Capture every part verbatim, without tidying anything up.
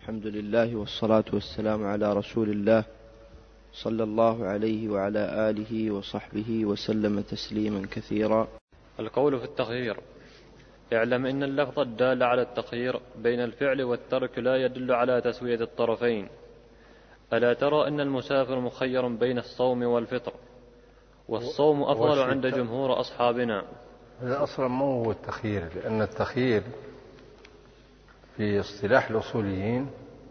الحمد لله والصلاة والسلام على رسول الله صلى الله عليه وعلى آله وصحبه وسلم تسليما كثيرا. القول في التخيير. اعلم إن اللفظ الدال على التخيير بين الفعل والترك لا يدل على تسوية الطرفين. ألا ترى أن المسافر مخير بين الصوم والفطر، والصوم أفضل عند جمهور أصحابنا. هذا أصلا ما هو التخيير، لأن التخيير في اصطلاح الأصوليين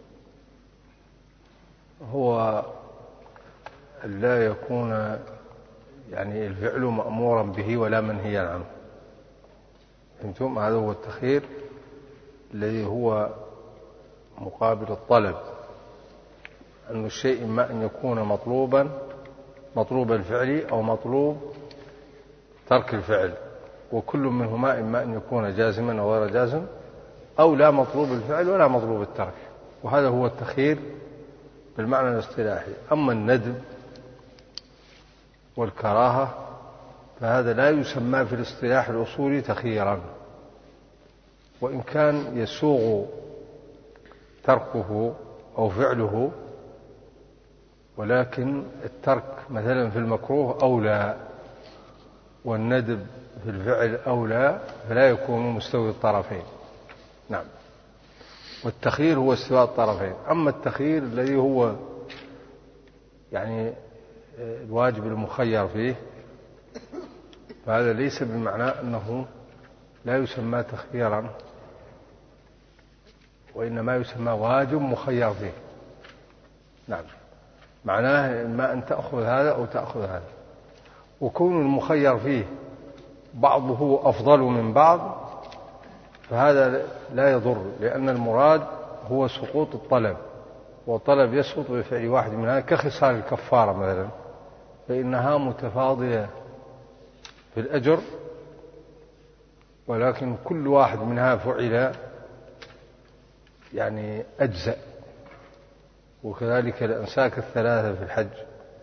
هو لا يكون يعني الفعل مأمورا به ولا منهيا عنه. فهمتم؟ هذا هو التخيير الذي هو مقابل الطلب، أن الشيء إما أن يكون مطلوبا مطلوب الفعل أو مطلوب ترك الفعل، وكل منهما إما أن يكون جازما أو غير جازم، أو لا مطلوب الفعل ولا مطلوب الترك، وهذا هو التخيير بالمعنى الاصطلاحي. أما الندب والكراهة فهذا لا يسمى في الاصطلاح الأصولي تخييرا، وإن كان يسوغ تركه أو فعله، ولكن الترك مثلا في المكروه أولى والندب في الفعل أولى، فلا يكون مستوي الطرفين. نعم، والتخيير هو استواء الطرفين. أما التخيير الذي هو يعني الواجب المخير فيه فهذا ليس بمعنى أنه لا يسمى تخييرا، وإنما يسمى واجب مخير فيه. نعم، معناه إما أن تأخذ هذا أو تأخذ هذا، وكون المخير فيه بعضه أفضل من بعض فهذا لا يضر، لأن المراد هو سقوط الطلب، والطلب يسقط بفعل واحد منها، كخصال الكفارة مثلا، فإنها متفاضلة في الأجر، ولكن كل واحد منها فعل يعني أجزأ. وكذلك الأنساك الثلاثة في الحج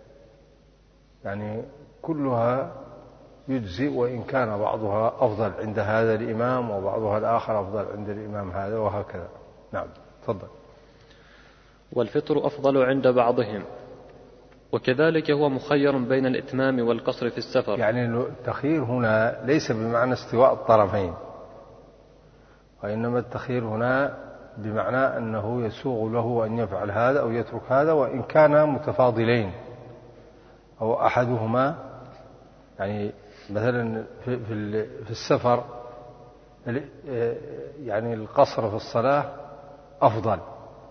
يعني كلها يجزئ، وإن كان بعضها أفضل عند هذا الإمام وبعضها الآخر أفضل عند الإمام هذا، وهكذا. نعم، تفضل. والفطر أفضل عند بعضهم، وكذلك هو مخير بين الإتمام والقصر في السفر. يعني التخيير هنا ليس بمعنى استواء الطرفين، وإنما التخيير هنا بمعنى أنه يسوغ له أن يفعل هذا أو يترك هذا، وإن كانا متفاضلين أو أحدهما يعني مثلا في, في, في السفر يعني القصر في الصلاة أفضل،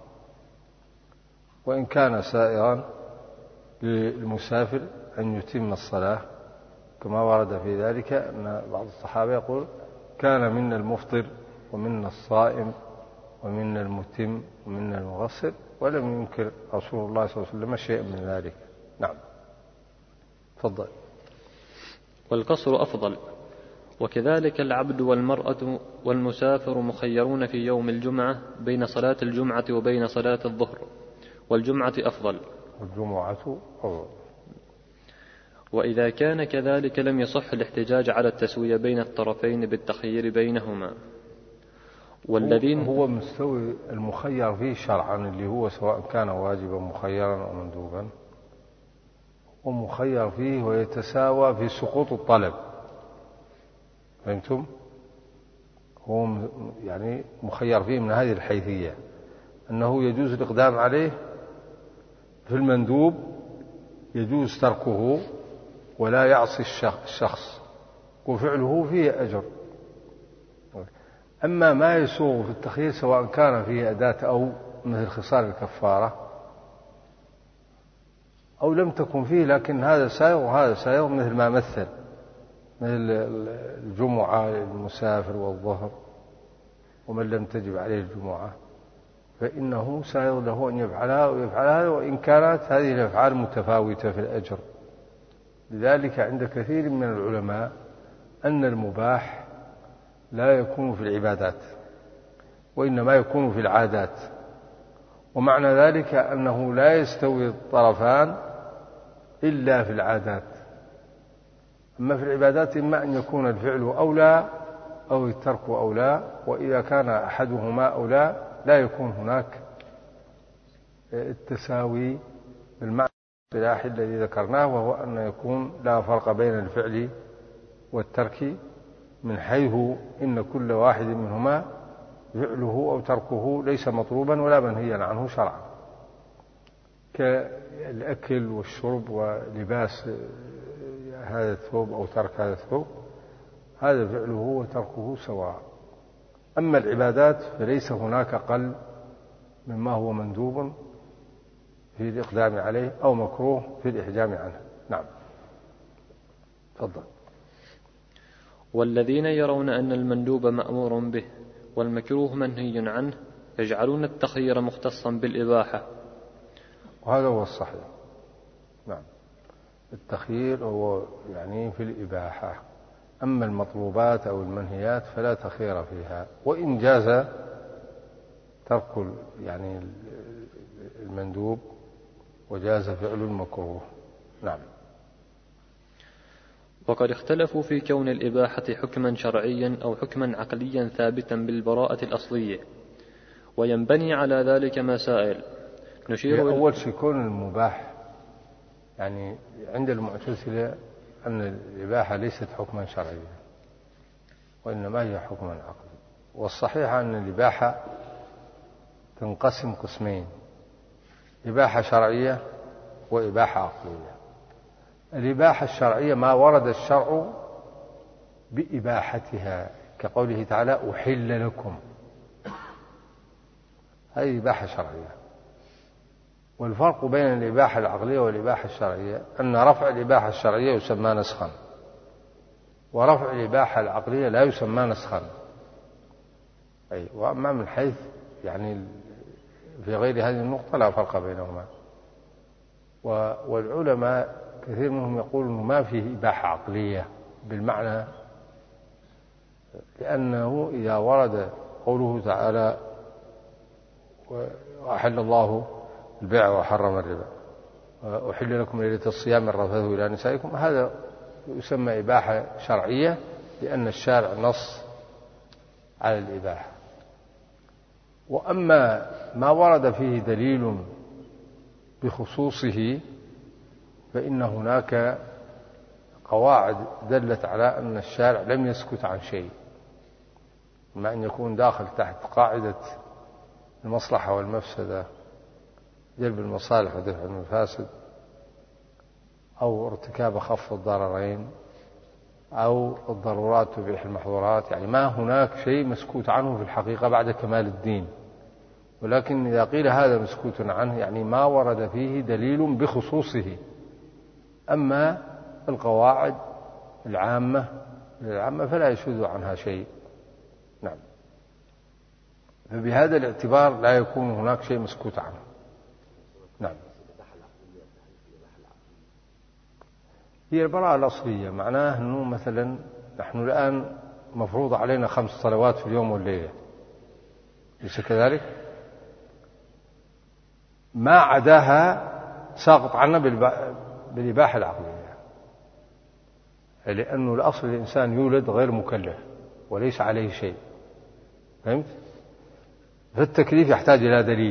وإن كان سائرا للمسافر أن يتم الصلاة، كما ورد في ذلك أن بعض الصحابة يقول كان منا المفطر ومنا الصائم ومنا المتم ومنا المغسل، ولم ينكر رسول الله صلى الله عليه وسلم شيئا من ذلك. نعم، تفضل. والقصر أفضل، وكذلك العبد والمرأة والمسافر مخيرون في يوم الجمعة بين صلاة الجمعة وبين صلاة الظهر، والجمعة أفضل. والجمعة أفضل. وإذا كان كذلك لم يصح الاحتجاج على التسوية بين الطرفين بالتخيير بينهما. والذين هو مستوي المخير فيه شرعا، اللي هو سواء كان واجبا مخيرا أو مندوبا، ومخير فيه ويتساوى في سقوط الطلب. فهمتم؟ هو يعني مخير فيه من هذه الحيثية، أنه يجوز الإقدام عليه في المندوب، يجوز تركه ولا يعصي الشخص، وفعله فيه أجر. أما ما يسوغ في التخيير سواء كان فيه أداة أو مثل خصال الكفارة، أو لم تكن فيه لكن هذا سائغ وهذا سائغ، مثل ما مثل مثل الجمعة للمسافر والظهر، ومن لم تجب عليه الجمعة فإنه سائغ له أن يفعلها ويفعل هذا، وإن كانت هذه الأفعال متفاوتة في الأجر. لذلك عند كثير من العلماء أن المباح لا يكون في العبادات، وإنما يكون في العادات، ومعنى ذلك أنه لا يستوي الطرفان إلا في العادات. أما في العبادات إما أن يكون الفعل أولى أو الترك أولى، وإذا كان أحدهما أولى لا يكون هناك التساوي بالمعنى الاصطلاحي الذي ذكرناه، وهو أن يكون لا فرق بين الفعل والترك، من حيث إن كل واحد منهما فعله أو تركه ليس مطلوبا ولا منهيا عنه شرعا، كالأكل والشرب ولباس هذا الثوب أو ترك هذا الثوب، هذا فعله وتركه سواء. أما العبادات فليس هناك أقل مما هو مندوب في الإقدام عليه أو مكروه في الإحجام عنه. نعم، تفضل. والذين يرون أن المندوب مأمور به والمكروه منهي عنه يجعلون التخيير مختصا بالإباحة، وهذا هو الصحيح. نعم، التخيير هو يعني في الإباحة، أما المطلوبات أو المنهيات فلا تخيير فيها، وإن جاز ترك يعني المندوب وجاز فعل المكروه. نعم. وقد اختلفوا في كون الإباحة حكما شرعيا أو حكما عقليا ثابتا بالبراءة الأصلية، وينبني على ذلك مسائل نشير. أول شيء كون المباح، يعني عند المعتزلة أن الإباحة ليست حكما شرعيا وإنما هي حكما عقلي، والصحيح أن الإباحة تنقسم قسمين: إباحة شرعية وإباحة عقلية. الإباحة الشرعية ما ورد الشرع بإباحتها، كقوله تعالى أحل لكم، هذه إباحة شرعية. والفرق بين الإباحة العقلية والإباحة الشرعية أن رفع الإباحة الشرعية يسمى نسخا، ورفع الإباحة العقلية لا يسمى نسخا. أي وأما من حيث يعني في غير هذه النقطة لا فرق بينهما. والعلماء كثير منهم يقول أنه ما فيه إباحة عقلية بالمعنى، لأنه إذا ورد قوله تعالى وأحل الله البيع وحرم الربا وأحل لكم ليلة الصيام الرفث إلى نسائكم، هذا يسمى إباحة شرعية لأن الشارع نص على الإباحة. وأما ما ورد فيه دليل بخصوصه فإن هناك قواعد دلت على أن الشارع لم يسكت عن شيء، ما أن يكون داخل تحت قاعدة المصلحة والمفسدة، جلب المصالح ودفع المفاسد، أو ارتكاب خفض الضررين، أو الضرورات تبيح المحظورات. يعني ما هناك شيء مسكوت عنه في الحقيقة بعد كمال الدين، ولكن إذا قيل هذا مسكوت عنه يعني ما ورد فيه دليل بخصوصه. أما القواعد العامة العامة فلا يشذ عنها شيء. نعم، فبهذا الاعتبار لا يكون هناك شيء مسكوت عنه. نعم، هي البراءة الأصلية، معناه أنه مثلا نحن الآن مفروض علينا خمس صلوات في اليوم والليلة، ليس كذلك؟ ما عداها ساقط عنا بالإباحة العقلية، لأنه الأصل الإنسان يولد غير مكلف وليس عليه شيء، فهمت؟ فالتكليف يحتاج إلى دليل،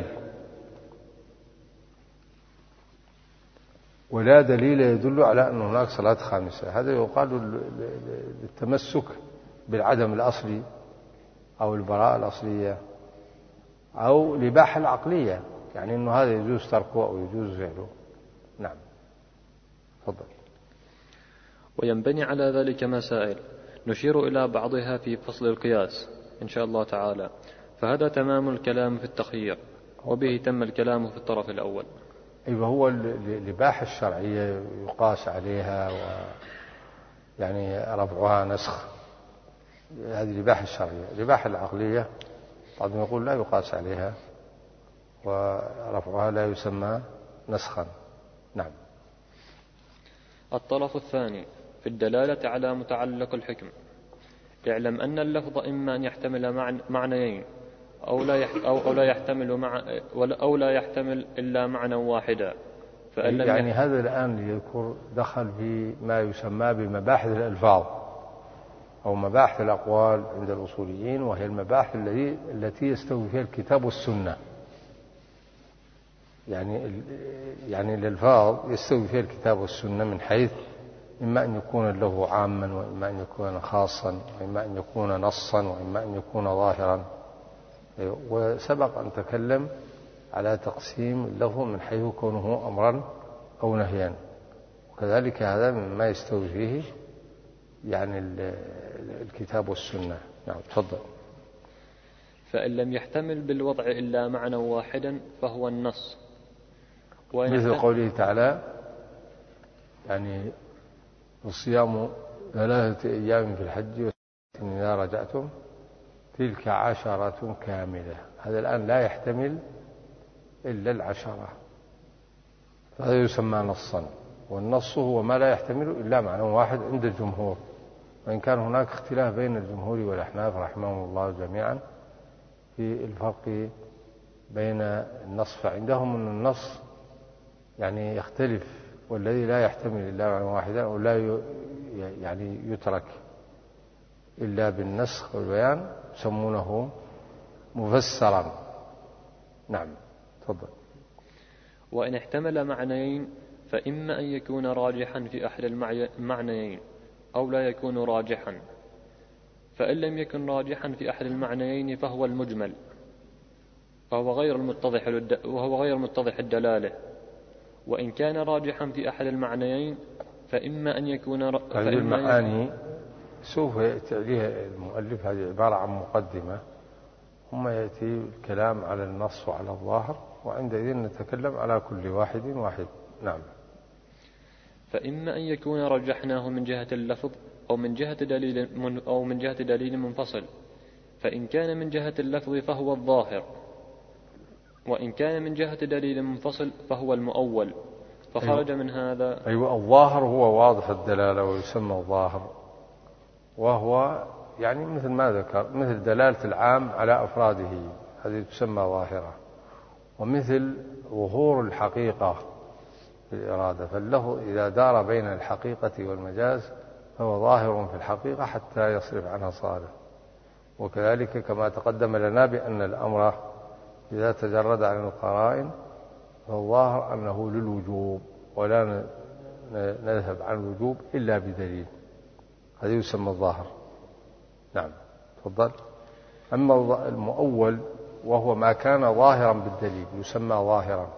ولا دليل يدل على أن هناك صلاة خامسة. هذا يقال للتمسك بالعدم الأصلي أو البراءة الأصلية أو الإباحة العقلية، يعني أنه هذا يجوز تركه أو يجوز فعله. نعم، تفضل. وينبني على ذلك مسائل نشير إلى بعضها في فصل القياس إن شاء الله تعالى، فهذا تمام الكلام في التخيير، وبه تم الكلام في الطرف الأول. أيوة، هو الإباحة الشرعية يقاس عليها و يعني رفعها نسخ، هذه الإباحة الشرعية. الإباحة العقلية بعضهم يقول لا يقاس عليها ورفعها لا يسمى نسخا. نعم. الطرف الثاني في الدلالة على متعلق الحكم. اعلم أن اللفظ إما أن يحتمل معنيين أو لا أو لا يحتمل مع أو لا يحتمل إلا معنى واحدا. يعني هذا الآن يذكر دخل في ما يسمى بمباحث الألفاظ أو مباحث الأقوال عند الأصوليين، وهي المباحث التي التي يستوي فيها الكتاب والسنة. يعني يعني الألفاظ يستوي فيها الكتاب والسنة من حيث إما أن يكون له عاما وإما أن يكون خاصا وإما أن يكون نصا وإما أن يكون ظاهرا. وسبق أن تكلم على تقسيم اللفظ من حيث كونه أمرا أو نهيا، وكذلك هذا مما يستوي فيه يعني الكتاب والسنة. نعم تفضل. فإن لم يحتمل بالوضع إلا معنى واحدا فهو النص. مثل قوله تعالى يعني الصيام ثلاثة أيام في الحج وستة إذا رجعتم تلك عشرة كاملة. هذا الآن لا يحتمل إلا العشرة، فهذا يسمى نصا. والنص هو ما لا يحتمل إلا معنى واحد عند الجمهور، وإن كان هناك اختلاف بين الجمهور والأحناف رحمهم الله جميعا في الفرق بين النص. فعندهم أن النص يعني يختلف، والذي لا يحتمل إلا معنى واحدا أو لا يعني يترك إلا بالنسخ والبيان يسمونه مفسرا. نعم تفضل. وإن احتمل معنيين فإما أن يكون راجحا في أحد المعنيين أو لا يكون راجحا. فإن لم يكن راجحا في أحد المعنيين فهو المجمل، وهو غير المتضح وهو غير متضح الدلالة. وإن كان راجحا في أحد المعنيين فإما أن يكون ر... هذه المعاني سوف يأتي عليها المؤلف، هذه عبارة عن مقدمة، ثم يأتي الكلام على النص وعلى الظاهر، وعندئذ نتكلم على كل واحد واحد. نعم. فإما أن يكون رجحناه من جهة اللفظ أو من جهة دليل من أو من جهة دليل منفصل. فإن كان من جهة اللفظ فهو الظاهر، وإن كان من جهة دليل منفصل فهو المؤول. فخرج أيوة. من هذا أيوة الظاهر هو واضح الدلالة ويسمى الظاهر، وهو يعني مثل ما ذكر مثل دلالة العام على أفراده، هذه تسمى ظاهرة، ومثل ظهور الحقيقة في الإرادة. فاللفظ إذا دار بين الحقيقة والمجاز فهو ظاهر في الحقيقة حتى يصرف عنها صارف. وكذلك كما تقدم لنا بأن الأمر إذا تجرد عن القرائن فالظاهر أنه للوجوب، ولا نذهب عن الوجوب إلا بدليل، هذا يسمى الظاهر. نعم تفضل. أما المؤول وهو ما كان ظاهرا بالدليل يسمى ظاهرا،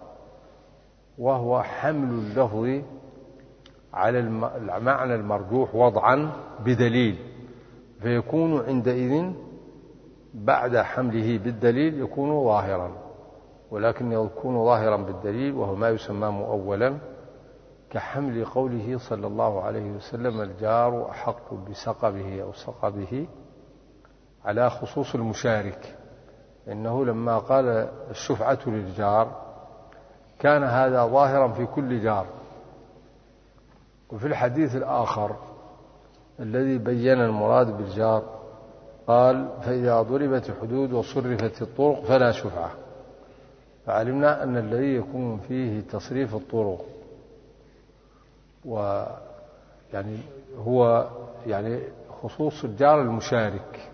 وهو حمل اللفظ على المعنى المرجوح وضعا بدليل، فيكون عندئذ بعد حمله بالدليل يكون ظاهرا، ولكن يكون ظاهرا بالدليل وهو ما يسمى مؤولا، كحمل قوله صلى الله عليه وسلم الجار أحق بسقبه أو سقبه على خصوص المشارك. إنه لما قال الشفعة للجار كان هذا ظاهرا في كل جار. وفي الحديث الآخر الذي بين المراد بالجار قال فإذا ضربت الحدود وصرفت الطرق فلا شفعة. فعلمنا أن الذي يكون فيه تصريف الطرق ويعني هو يعني خصوص الجار المشارك،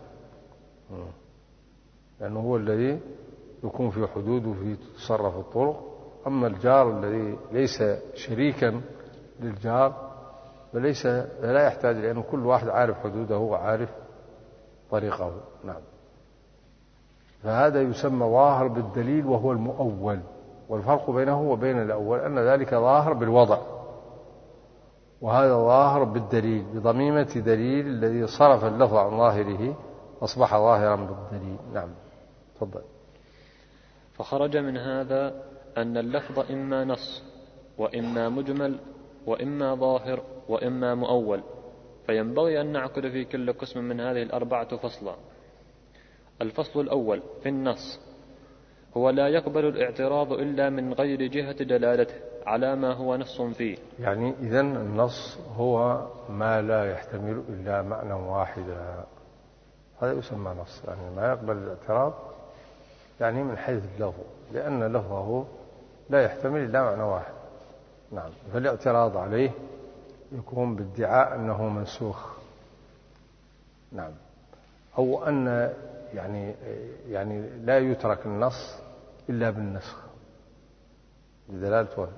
لأنه هو الذي يكون في حدود وفي تصرف الطرق. أما الجار الذي ليس شريكا للجار فليس لا يحتاج، لأن كل واحد عارف حدوده وعارف طريقه. نعم. فهذا يسمى ظاهر بالدليل وهو المؤول، والفرق بينه وبين الأول أن ذلك ظاهر بالوضع، وهذا ظاهر بالدليل بضميمة دليل الذي صرف اللفظ عن ظاهره أصبح ظاهرا بالدليل. نعم تفضل. فخرج من هذا أن اللفظ إما نص وإما مجمل وإما ظاهر وإما مؤول، فينبغي أن نعقد في كل قسم من هذه الأربعة فصلا. الفصل الأول في النص هو لا يقبل الاعتراض إلا من غير جهة دلالته على ما هو نص فيه. يعني إذن النص هو ما لا يحتمل إلا معنى واحدا، هذا يسمى نص. يعني ما يقبل الاعتراض يعني من حيث اللفظ، لأن لفظه لا يحتمل إلا معنى واحد. نعم. فالاعتراض عليه يكون بادعاء أنه منسوخ، نعم، أو أن يعني يعني لا يترك النص إلا بالنسخ. بدلالته.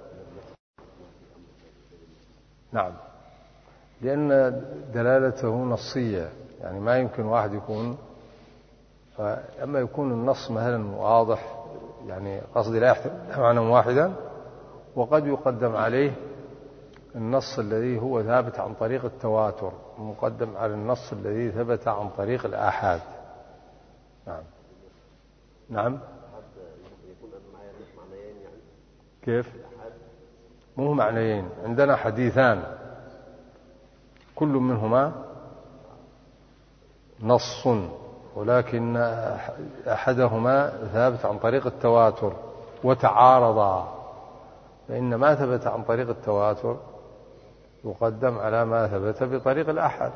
نعم، لأن دلالته نصية، يعني ما يمكن واحد يكون، أما يكون النص مثلا واضح، يعني قصدي لا يحتمل معنى واحدا، وقد يقدم عليه النص الذي هو ثابت عن طريق التواتر مقدم على النص الذي ثبت عن طريق الآحاد. نعم. نعم. كيف؟ مو معنيين، عندنا حديثان كل منهما نص، ولكن أحدهما ثابت عن طريق التواتر وتعارضا، فإن ما ثبت عن طريق التواتر يقدم على ما ثبت بطريق الأحد.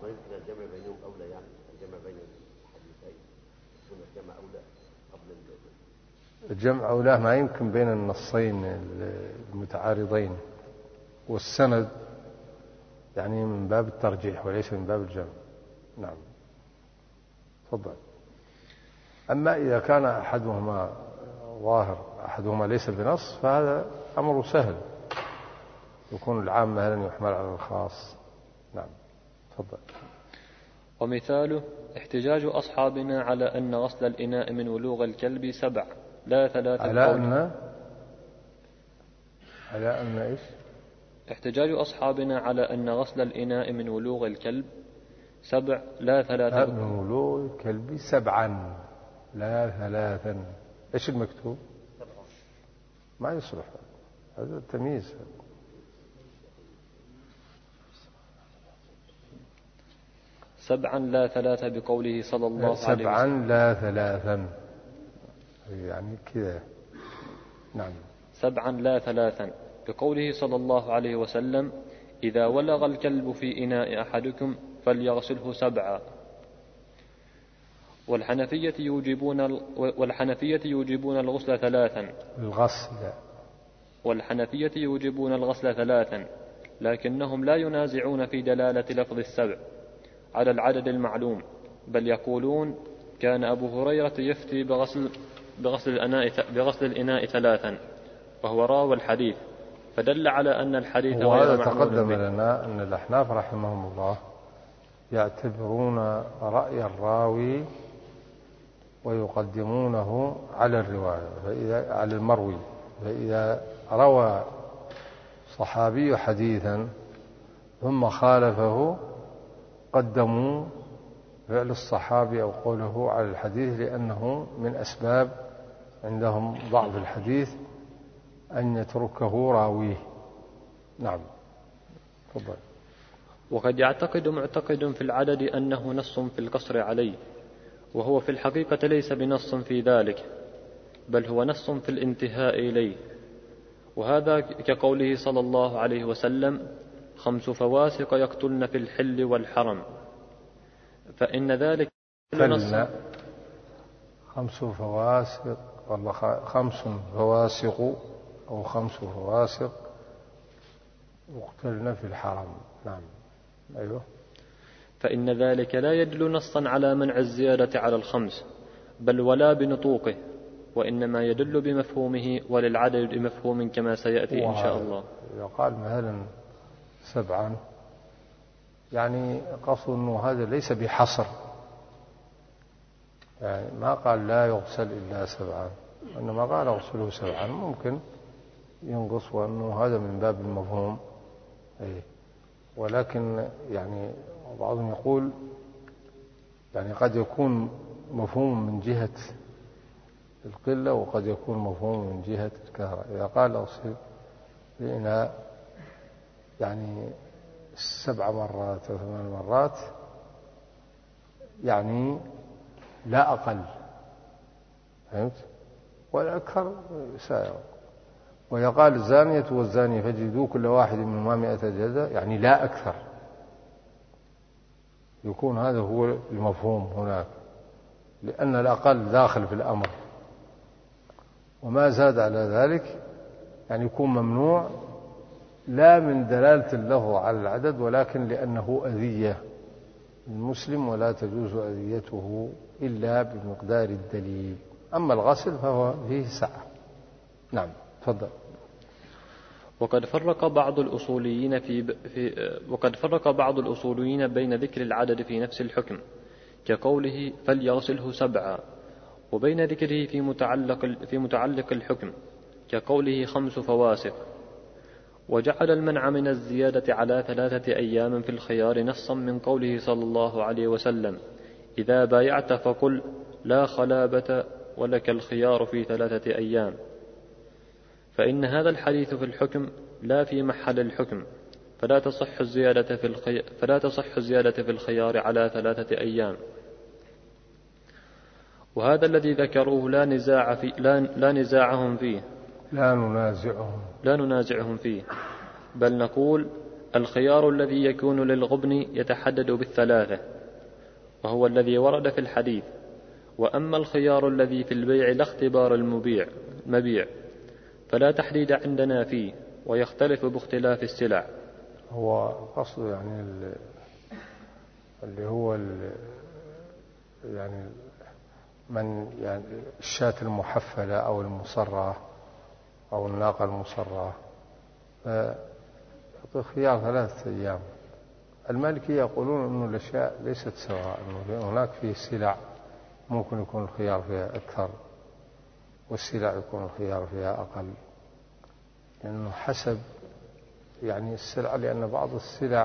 الجمع أولى ما يمكن بين النصين المتعارضين، والسند يعني من باب الترجيح وليس من باب الجمع. نعم. تفضل. أما إذا كان أحدهما ظاهر أحدهما ليس بنص فهذا أمر سهل، يكون العام مثلا يحمل على الخاص. نعم. تفضل. ومثاله احتجاج أصحابنا على أن غسل الإناء من ولوغ الكلب سبع لا ثلاثة. على أن على أن إيش؟ احتجاج أصحابنا على أن غسل الإناء من ولوغ الكلب سبع لا ثلاثة. من ولوغ الكلب سبعا لا ثلاثا. إيش المكتوب؟ ما يصلح هذا التمييز. سبعا لا ثلاثة بقوله صلى الله عليه وسلم. سبعا لا ثلاثا يعني كذا. نعم. سبعا لا ثلاثا بقوله صلى الله عليه وسلم إذا ولغ الكلب في إناء أحدكم فليغسله سبعا. والحنفية يوجبون والحنفية يوجبون الغسل ثلاثا. الغسل. والحنفية يوجبون الغسل ثلاثا، لكنهم لا ينازعون في دلالة لفظ السبع على العدد المعلوم، بل يقولون كان أبو هريرة يفتي بغسل بغسل الإناء بغسل الإناء ثلاثا، وهو راوي الحديث، فدل على أن الحديث غير وهذا معمول تقدم به. لنا أن الأحناف رحمهم الله يعتبرون رأي الراوي ويقدمونه على الرواية، فإذا على المروي، فإذا روى صحابي حديثا ثم خالفه قدموا فعل الصحابي أو قوله على الحديث، لأنه من أسباب عندهم ضعف الحديث أن يتركه راويه. نعم. تفضل. وقد يعتقد معتقد في العدد أنه نص في القصر عليه، وهو في الحقيقة ليس بنص في ذلك، بل هو نص في الانتهاء إليه، وهذا كقوله صلى الله عليه وسلم خمس فواسق يقتلن في الحل والحرم، فإن ذلك نص. خمس فواسق والله خمس فواسق أو خمس فواسق يقتلن في الحرم. نعم. أيوه. فإن ذلك لا يدل نصا على منع الزيادة على الخمس، بل ولا بنطوقه، وإنما يدل بمفهومه وللعدد بمفهوم كما سيأتي إن شاء الله. إذا قال مثلا سبعا يعني قصد أنه هذا ليس بحصر، يعني ما قال لا يغسل إلا سبعا، وإنما قال اغسله سبعا، ممكن ينقص وأنه هذا من باب المفهوم. أي. ولكن يعني بعضهم يقول يعني قد يكون مفهوم من جهة القلة وقد يكون مفهوم من جهة الكثرة. إذا قال اغسل الإناء يعني سبع مرات أو ثمان مرات يعني لا أقل، فهمت؟ والأكثر سائر. ويقال الزانية والزاني فاجلدوا كل واحد منهما مئة جلدة، يعني لا أكثر، يكون هذا هو المفهوم هناك، لأن الأقل داخل في الأمر، وما زاد على ذلك يعني يكون ممنوع لا من دلالة اللفظ على العدد، ولكن لأنه أذية المسلم ولا تجوز أذيته إلا بمقدار الدليل. أما الغسل فهو فيه سعة. نعم. تفضل. وقد فرق بعض الأصوليين في, في وقد فرق بعض الأصوليين بين ذكر العدد في نفس الحكم كقوله فليغسله سبعا، وبين ذكره في متعلق في متعلق الحكم كقوله خمس فواسق. وجعل المنع من الزيادة على ثلاثة أيام في الخيار نصا من قوله صلى الله عليه وسلم إذا بايعت فقل لا خلابة ولك الخيار في ثلاثة أيام، فإن هذا الحديث في الحكم لا في محل الحكم، فلا تصح الزيادة في الخي... فلا تصح الزيادة في الخيار على ثلاثة أيام. وهذا الذي ذكروه لا نزاع في لا, لا نزاعهم فيه لا ننازعهم لا ننازعهم فيه، بل نقول الخيار الذي يكون للغبن يتحدد بالثلاثة، وهو الذي ورد في الحديث. وأما الخيار الذي في البيع لا اختبار المبيع مبيع فلا تحديد عندنا فيه، ويختلف باختلاف السلع. هو قصد يعني اللي هو يعني من يعني الشاة المحفلة أو المصرة أو الناقة المصرة خيار ثلاثة أيام. المالكية يقولون أن الأشياء ليست سواء، أنه هناك فيه سلع ممكن يكون الخيار فيها أكثر والسلع يكون الخيار فيها أقل، لأنه حسب يعني السلع، لأن بعض السلع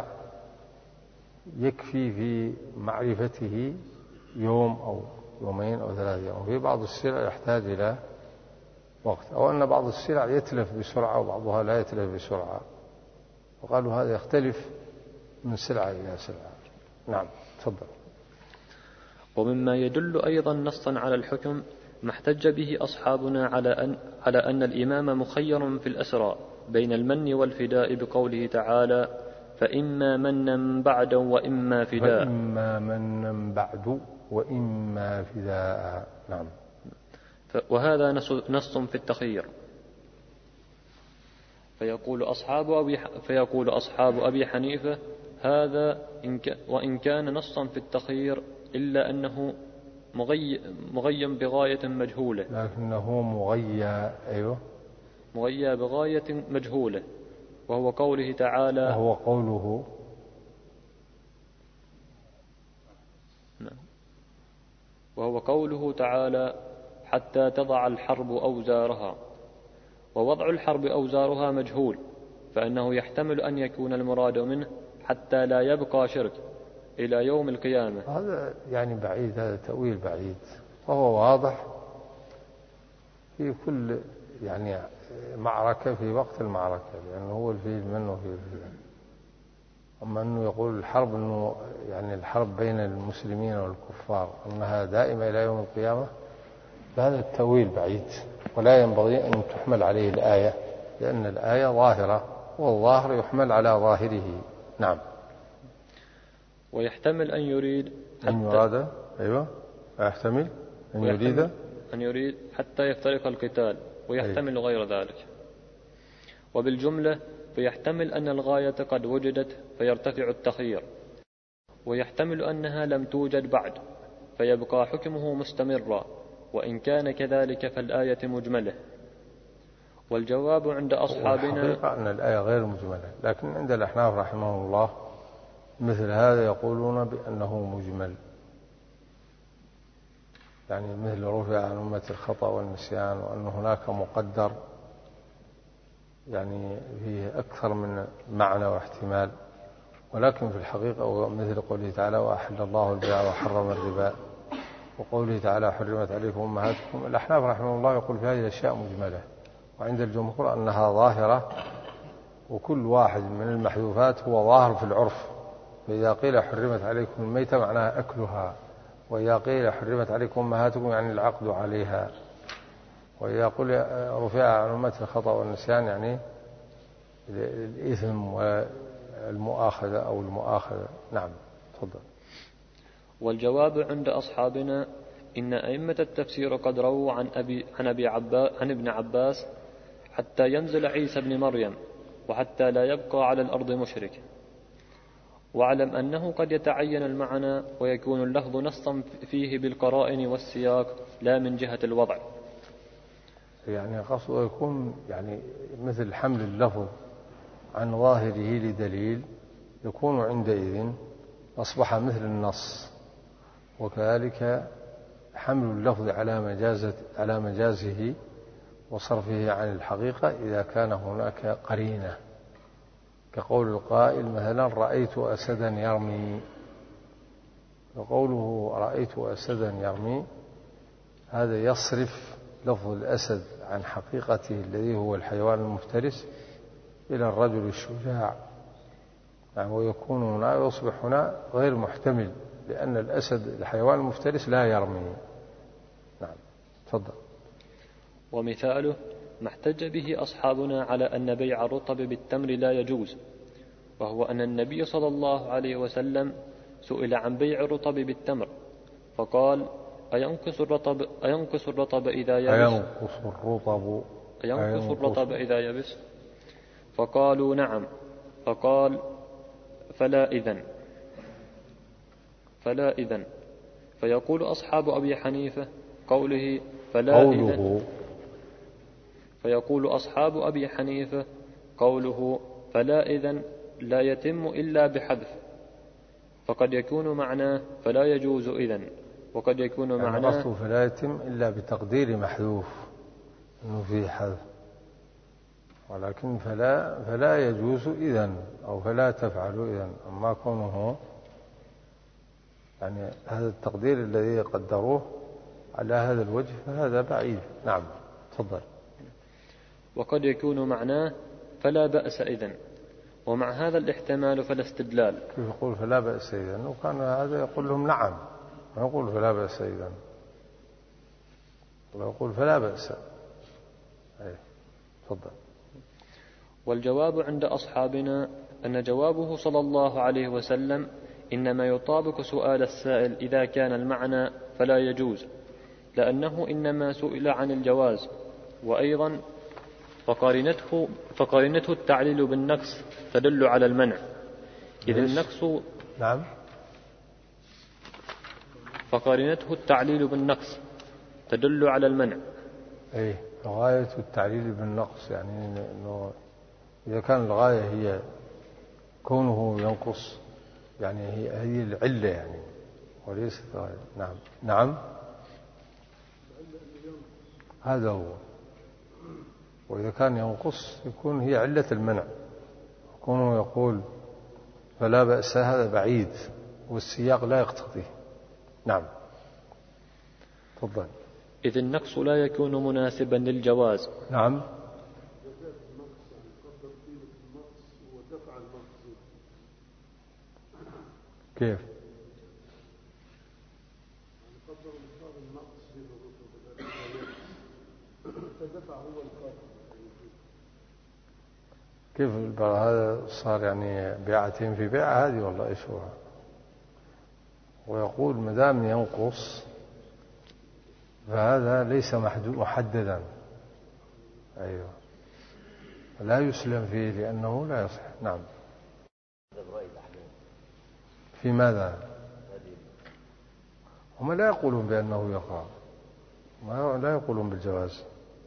يكفي في معرفته يوم أو يومين أو ثلاثة أيام، وفي بعض السلع يحتاج إلى وقت، أو أن بعض السلع يتلف بسرعة وبعضها لا يتلف بسرعة، وقالوا هذا يختلف من سلعة إلى سلعة. نعم تفضل. ومما يدل أيضا نصا على الحكم ما احتج به أصحابنا على أن, على أن الإمام مخير في الأسرى بين المن والفداء بقوله تعالى فإما منا بعد وإما فداء فإما منا بعد وإما فداء. نعم. وهذا نص في التخيير. فيقول أصحاب أبي, فيقول أصحاب أبي حنيفة هذا إن وإن كان نصا في التخيير إلا أنه مغي مغيا بغاية مجهولة، لكنه مغيا أيوه مغيا بغاية مجهولة، وهو قوله تعالى وهو قوله نعم وهو قوله تعالى حتى تضع الحرب أوزارها. ووضع الحرب أوزارها مجهول، فإنه يحتمل أن يكون المراد منه حتى لا يبقى شرك إلى يوم القيامة. هذا يعني بعيد، هذا تأويل بعيد، وهو واضح في كل يعني معركة في وقت المعركة، لأنه هو الفيل منه في الفيل. أما أنه يقول الحرب أنه يعني الحرب بين المسلمين والكفار أنها دائمة إلى يوم القيامة، فهذا التأويل بعيد، ولا ينبغي أن تحمل عليه الآية، لأن الآية ظاهرة والظاهر يحمل على ظاهره. نعم. ويحتمل أن يريد أن يراد أيوة يحتمل أن يريد أن يريد حتى يفترق القتال، ويحتمل غير ذلك. وبالجملة فيحتمل أن الغاية قد وجدت فيرتفع التخيير، ويحتمل أنها لم توجد بعد فيبقى حكمه مستمرا، وإن كان كذلك فالآية مجملة. والجواب عند أصحابنا الحقيقة أن الآية غير مجملة، لكن عند الأحناف رحمه الله مثل هذا يقولون بأنه مجمل، يعني مثل رفع عن أمة الخطأ والنسيان، وأن هناك مقدر يعني فيه أكثر من معنى واحتمال، ولكن في الحقيقة مثل قوله تعالى وأحل الله البيع وحرم الربا، وقوله تعالى حرمت عليكم أمهاتكم. الأحناف رحمه الله يقول في هذه الأشياء مجملة، وعند الجمهور أنها ظاهرة، وكل واحد من المحذوفات هو ظاهر في العرف. فإذا قيل حرمت عليكم الميتة معناها أكلها، وإذا قيل حرمت عليكم أمهاتكم يعني العقد عليها، وإذا قل رفع عن أمة الخطأ والنسيان يعني الإثم والمؤاخذة أو المؤاخذة. نعم تفضل. والجواب عند أصحابنا إن أئمة التفسير قد رووا عن أبي عن أبي عباس عن ابن عباس حتى ينزل عيسى ابن مريم وحتى لا يبقى على الأرض مشرك. واعلم أنه قد يتعين المعنى ويكون اللفظ نصا فيه بالقرائن والسياق لا من جهة الوضع. يعني قصده يكون يعني مثل حمل اللفظ عن ظاهره لدليل يكون عندئذ أصبح مثل النص. وكذلك حمل اللفظ على مجازة على مجازه وصرفه عن الحقيقة إذا كان هناك قرينة، كقول القائل مثلا رأيت أسدا يرمي، وقوله رأيت أسدا يرمي هذا يصرف لفظ الأسد عن حقيقته الذي هو الحيوان المفترس إلى الرجل الشجاع، يعني ويكون هنا يصبح هنا غير محتمل، لأن الأسد الحيوان المفترس لا يرمي. نعم تفضل. ومثاله ما احتج به أصحابنا على أن بيع الرطب بالتمر لا يجوز، وهو أن النبي صلى الله عليه وسلم سئل عن بيع الرطب بالتمر فقال أينقص الرطب, أينقص الرطب إذا يبس أينقص الرطب أينقص الرطب إذا يبس فقالوا نعم، فقال فلا إذن فلا إذن فيقول أصحاب أبي حنيفة قوله فلا إذن فيقول أصحاب أبي حنيفة قوله فلا إذن لا يتم إلا بحذف، فقد يكون معناه فلا يجوز إذن، وقد يكون يعني معناه أصله فلا يتم إلا بتقدير محذوف أنه فيه حذف، ولكن فلا فلا يجوز إذن أو فلا تفعل إذن. أما كونه يعني هذا التقدير الذي قدروه على هذا الوجه فهذا بعيد. نعم تفضل. وقد يكون معناه فلا بأس إذن، ومع هذا الاحتمال فلا استدلال. كيف يقول فلا بأس إذن؟ وكان هذا يقول لهم نعم، ما يقول فلا بأس إذن، ويقول فلا بأس. أي تفضل. والجواب عند أصحابنا أن جوابه صلى الله عليه وسلم إنما يطابق سؤال السائل إذا كان المعنى فلا يجوز، لأنه إنما سئل عن الجواز، وأيضا فقارنته, فقارنته التعليل بالنقص تدل على المنع، إذ النقص نعم فقارنته التعليل بالنقص تدل على المنع. أي غاية التعليل بالنقص يعني إنه إذا كان الغاية هي كونه ينقص يعني هي هي العلة يعني وليست غاية. نعم نعم هذا هو. وإذا كان ينقص يكون هي علة المنع، كونه يقول فلا بأس هذا بعيد والسياق لا يقتضيه. نعم تفضل. إذ النقص لا يكون مناسبا للجواز. نعم كيف؟ كيف هذا صار يعني بيعتين في بيعة هذه والله إيش هو؟ ويقول مدام ينقص فهذا ليس محددا. أيوه لا يسلم فيه لأنه لا يصح. نعم. في ماذا؟ هم لا يقولون بأنه يقع، لا يقولون بالجواز،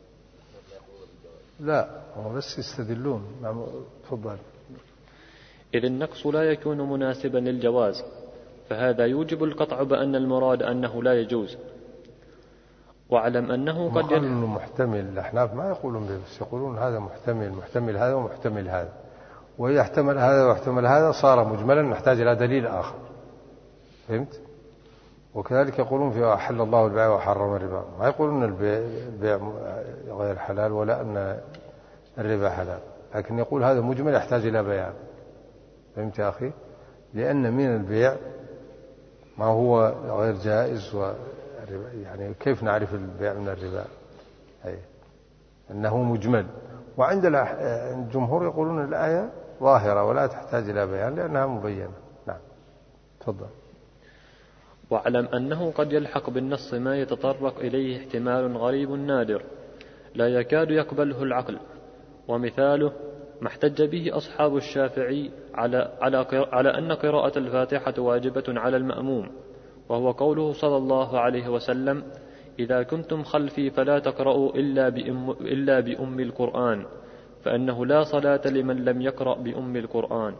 لا هم بس يستدلون. نعم تفضل. إذ النقص لا يكون مناسبا للجواز فهذا يوجب القطع بأن المراد أنه لا يجوز. واعلم أنه قد يقولون أنه محتمل. الأحناف ما يقولون به بس يقولون هذا محتمل، محتمل هذا ومحتمل هذا، وإذا احتمل هذا واحتمل هذا صار مجملا نحتاج إلى دليل آخر. فهمت؟ وكذلك يقولون في أحل الله البيع وحرم الربا، ما يقولون البيع غير حلال ولا أن الربا حلال، لكن يقول هذا مجمل يحتاج إلى بيان. فهمت يا أخي؟ لأن من البيع ما هو غير جائز والربا، يعني كيف نعرف البيع من الربا؟ أي أنه مجمل. وعند الجمهور يقولون الآية ظاهرة ولا تحتاج إلى بيان لأنها مبينة. نعم تفضل. واعلم أنه قد يلحق بالنص ما يتطرق إليه احتمال غريب نادر لا يكاد يقبله العقل، ومثاله ما احتج به أصحاب الشافعي على, على, على أن قراءة الفاتحة واجبة على المأموم، وهو قوله صلى الله عليه وسلم إذا كنتم خلفي فلا تقرأوا إلا بأم, إلا بأم القرآن، فإنه لا صلاة لمن لم يقرأ بأم القرآن.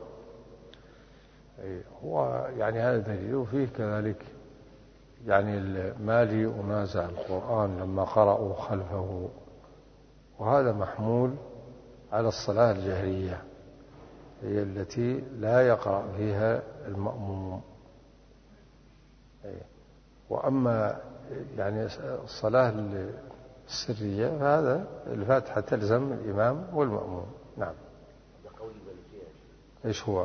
هو يعني هذا دليل. وفيه كذلك يعني مالي ونازع القرآن لما قرأوا خلفه، وهذا محمول على الصلاة الجهرية هي التي لا يقرأ فيها المأموم. وأما يعني الصلاة السرية فهذا الفاتحة تلزم الإمام والمأموم. نعم. إيش هو؟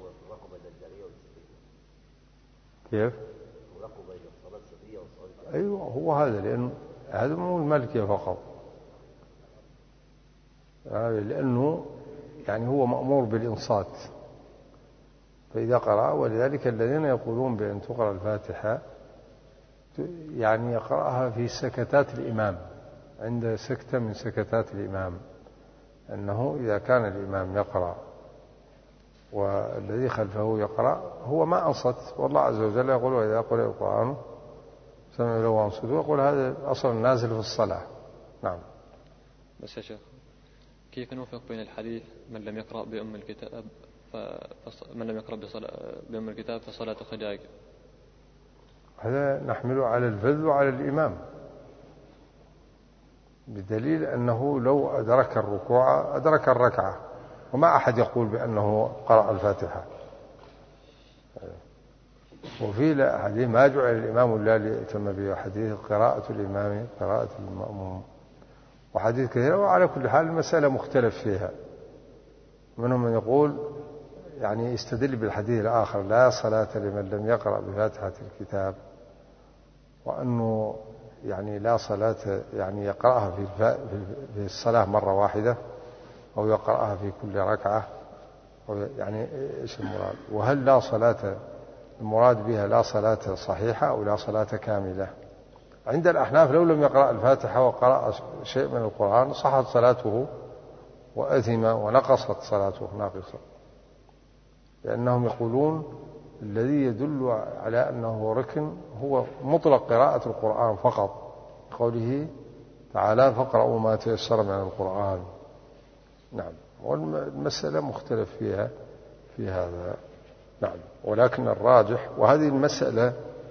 كيف؟ أيوة هو هذا، لأنه هذا مو المالكية فقط، لأنه يعني هو مأمور بالإنصات فإذا قرأ. ولذلك الذين يقولون بأن تقرأ الفاتحة يعني يقرأها في سكتات الإمام، عند سكتة من سكتات الإمام، أنه إذا كان الإمام يقرأ والذي خلفه يقرأ هو ما أنصت، والله عز وجل يقول وإذا قرأ القرآن سمعوا له وانصتوا، يقول هذا أصلا نازل في الصلاة. نعم. بس يا شيخ كيف نوفق بين الحديث من لم يقرأ بأم الكتاب من لم يقرأ بأم الكتاب فصلاة خداج؟ هذا نحمله على الفذ وعلى الإمام، بدليل أنه لو أدرك الركوع أدرك الركعة، وما أحد يقول بأنه قرأ الفاتحة. وفي حديث ما جعل الإمام إلا ليأتم به، حديث قراءة الإمام قراءة المأموم، وحديث كثيرة. وعلى كل حال المسألة مختلف فيها، منهم من يقول يعني يستدل بالحديث الآخر لا صلاة لمن لم يقرأ بفاتحة الكتاب، وأنه يعني لا صلاة يعني يقرأها في الصلاة مرة واحدة أو يقرأها في كل ركعة، يعني إيش المراد؟ وهل لا صلاة المراد بها لا صلاة صحيحة أو لا صلاة كاملة؟ عند الأحناف لو لم يقرأ الفاتحة وقرأ شيء من القرآن صحت صلاته وأثم ونقصت صلاته ناقصة، لأنهم يقولون الذي يدل على أنه ركن هو مطلق قراءة القرآن فقط، قوله تعالى فاقرأوا ما تيسر من القرآن. نعم. والمسألة مختلف فيها في هذا. نعم. ولكن الراجح، وهذه المسألة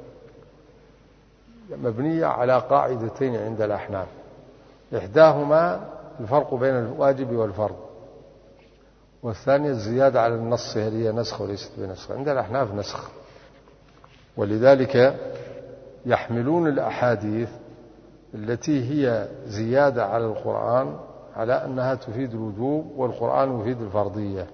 مبنية على قاعدتين عند الأحناف، إحداهما الفرق بين الواجب والفرض، والثانية الزيادة على النص، هل هي نسخ وليست بنسخ؟ عند الأحناف نسخ، ولذلك يحملون الأحاديث التي هي زيادة على القرآن على أنها تفيد الوجوب والقرآن يفيد الفرضية.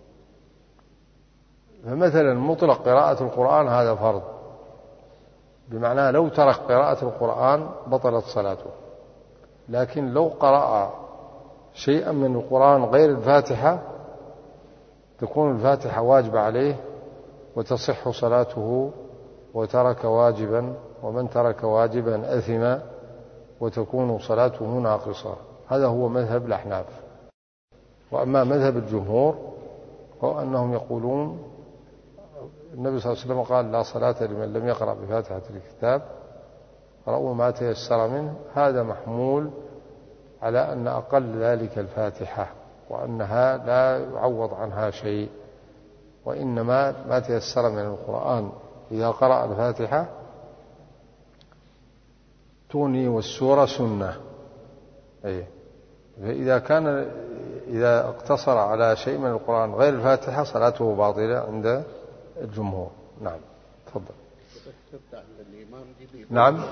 فمثلا مطلق قراءة القرآن هذا فرض، بمعنى لو ترك قراءة القرآن بطلت صلاته، لكن لو قرأ شيئا من القرآن غير الفاتحة تكون الفاتحة واجبة عليه وتصح صلاته، وترك واجبا ومن ترك واجبا أثم وتكون صلاته ناقصة. هذا هو مذهب الأحناف. وأما مذهب الجمهور هو أنهم يقولون النبي صلى الله عليه وسلم قال لا صلاة لمن لم يقرأ بفاتحة الكتاب، قرأوا ما تيسر منه. هذا محمول على أن أقل ذلك الفاتحة، وأنها لا يعوض عنها شيء، وإنما ما تيسر من القرآن إذا قرأ الفاتحة توني والسورة سنة. أي فإذا كان إذا اقتصر على شيء من القرآن غير الفاتحة صلاته باطلة عند الجمهور. نعم. تفضل. نعم.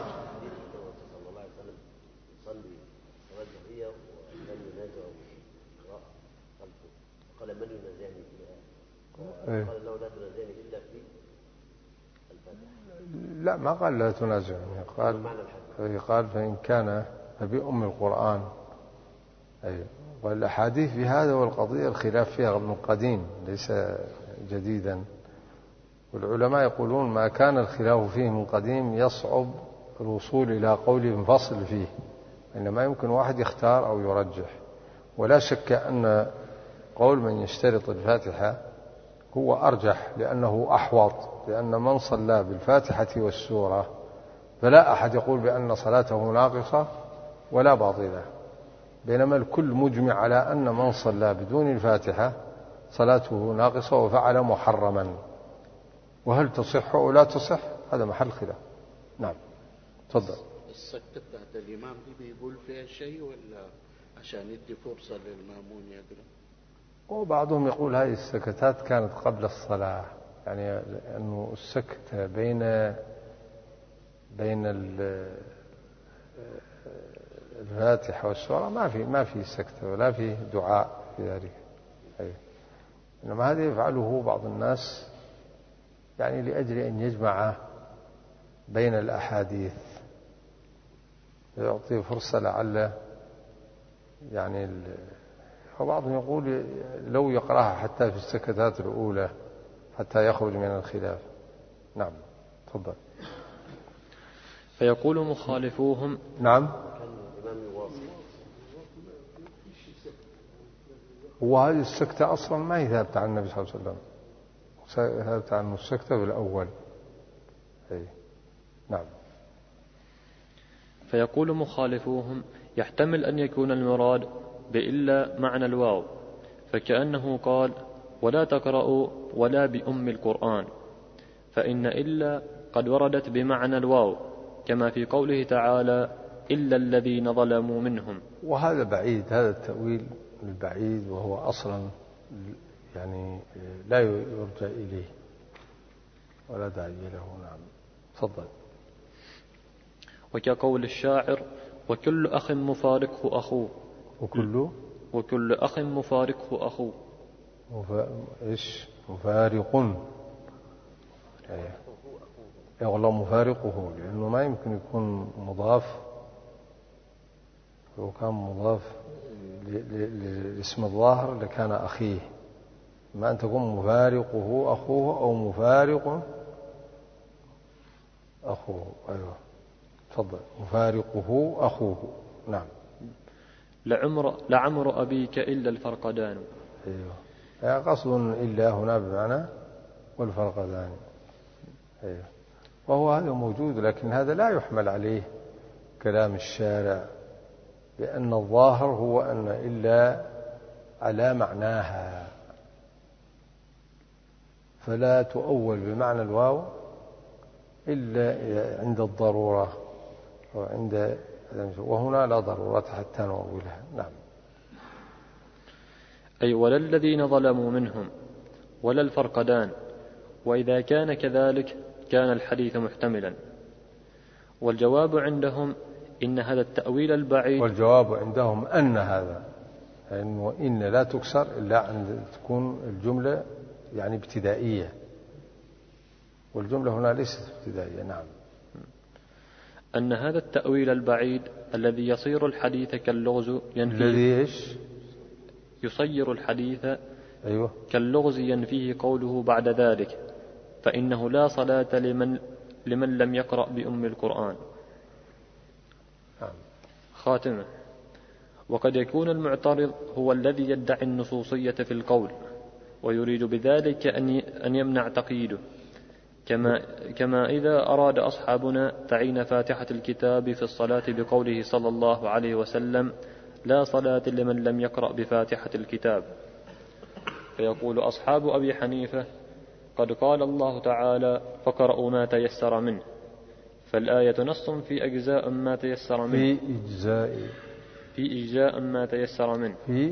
قال من ينازعني فيها؟ قال لو لا تنازعني إلا في الفاتحة. لا ما قال لا تنازعني، قال قال فإن كان فبأم القرآن. أي والأحاديث في هذا والقضية الخلاف فيها من قديم ليس جديدا، والعلماء يقولون ما كان الخلاف فيه من قديم يصعب الوصول إلى قول فصل فيه، إنما يمكن واحد يختار أو يرجح. ولا شك أن قول من يشترط الفاتحة هو أرجح لأنه أحوط، لأن من صلى بالفاتحة والسورة فلا أحد يقول بأن صلاته ناقصة ولا باطلة، بينما الكل مجمع على أن من صلى بدون الفاتحة صلاته ناقصة وفعل محرما، وهل تصح أو لا تصح هذا محل خلاف. نعم تفضل. السكتة بتاعت الإمام دي بيقول فيها شيء ولا عشان يدي فرصة للمامون يقرأ؟ وبعضهم يقول هذه السكتات كانت قبل الصلاة، يعني لأنه السكت بين بين الفاتحة والسورة ما في ما في سكتة ولا في دعاء في ذلك. أيه. إنما هذا يفعله بعض الناس يعني لأجل أن يجمع بين الأحاديث، يعطي فرصة لعل يعني، وبعضهم يقول لو يقرأها حتى في السكتات الأولى حتى يخرج من الخلاف. نعم تفضل. فيقول مخالفوهم. نعم. وهذه السكتة أصلا ما هي ثابتة عن النبي صلى الله عليه وسلم، ثابتة عنه السكتة في الأول. أي. نعم. فيقول مخالفوهم يحتمل أن يكون المراد بإلا معنى الواو، فكأنه قال ولا تقرأوا ولا بأم القرآن، فإن إلا قد وردت بمعنى الواو كما في قوله تعالى إلا الذين ظلموا منهم. وهذا بعيد، هذا التأويل البعيد وهو أصلا يعني لا يرجع إليه ولا داعي له. نعم تفضل. وكقول الشاعر وكل أخ مفارقه أخوه. وكل وكل أخ مفارقه أخوه. مف... إيش مفارق؟ أيه. والله مفارقه، لأنه ما يمكن يكون مضاف، لو كان مضاف لاسم الظاهر لكان أخيه، ما أن تكون مفارقه أخوه أو مفارق أخوه. أيوه تفضل. مفارقه أخوه. نعم. لعمر, لعمر أبيك إلا الفرقدان. أيوه يعني قصد إلا هنا بمعنى والفرقدان. أيوه. وهو هذا موجود، لكن هذا لا يحمل عليه كلام الشارع، لأن الظاهر هو أن إلا على معناها، فلا تؤول بمعنى الواو إلا عند الضرورة وعند، وهنا لا ضرورة حتى نؤولها. نعم. أي ولا الذين ظلموا منهم ولا الفرقدان، وإذا كان كذلك كان الحديث محتملا. والجواب عندهم إن هذا التأويل البعيد، والجواب عندهم أن هذا يعني إن لا تكسر إلا عند تكون الجملة يعني ابتدائية، والجملة هنا ليست ابتدائية. نعم. أن هذا التأويل البعيد الذي يصير الحديث كاللغز ينفيه، الذي إيش يصير الحديث أيوه كاللغز ينفيه قوله بعد ذلك فإنه لا صلاة لمن, لمن لم يقرأ بأم القرآن. نعم. خاتمة. وقد يكون المعترض هو الذي يدعي النصوصية في القول ويريد بذلك أن يمنع تقييده، كما, كما إذا أراد أصحابنا تعيين فاتحة الكتاب في الصلاة بقوله صلى الله عليه وسلم لا صلاة لمن لم يقرأ بفاتحة الكتاب. فيقول أصحاب أبي حنيفة قد قال الله تعالى فقرأوا ما تيسر منه، فالآية نص في أجزاء ما تيسر منه، في إجزاء في إجزاء ما تيسر منه، في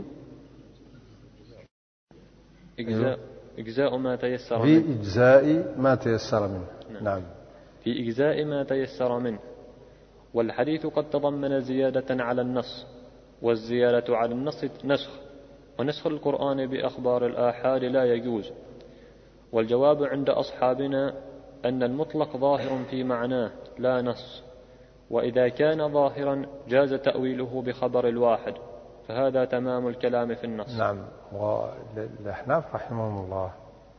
إجزاء, إجزاء ما تيسر في منه، إجزاء ما تيسر منه. نعم. نعم. في إجزاء ما تيسر منه. والحديث قد تضمن زيادة على النص، والزيادة على النص نسخ، ونسخ القرآن بأخبار الآحاد لا يجوز. والجواب عند أصحابنا أن المطلق ظاهر في معناه لا نص، وإذا كان ظاهرا جاز تأويله بخبر الواحد، فهذا تمام الكلام في النص. نعم. والأحناف رحمهم الله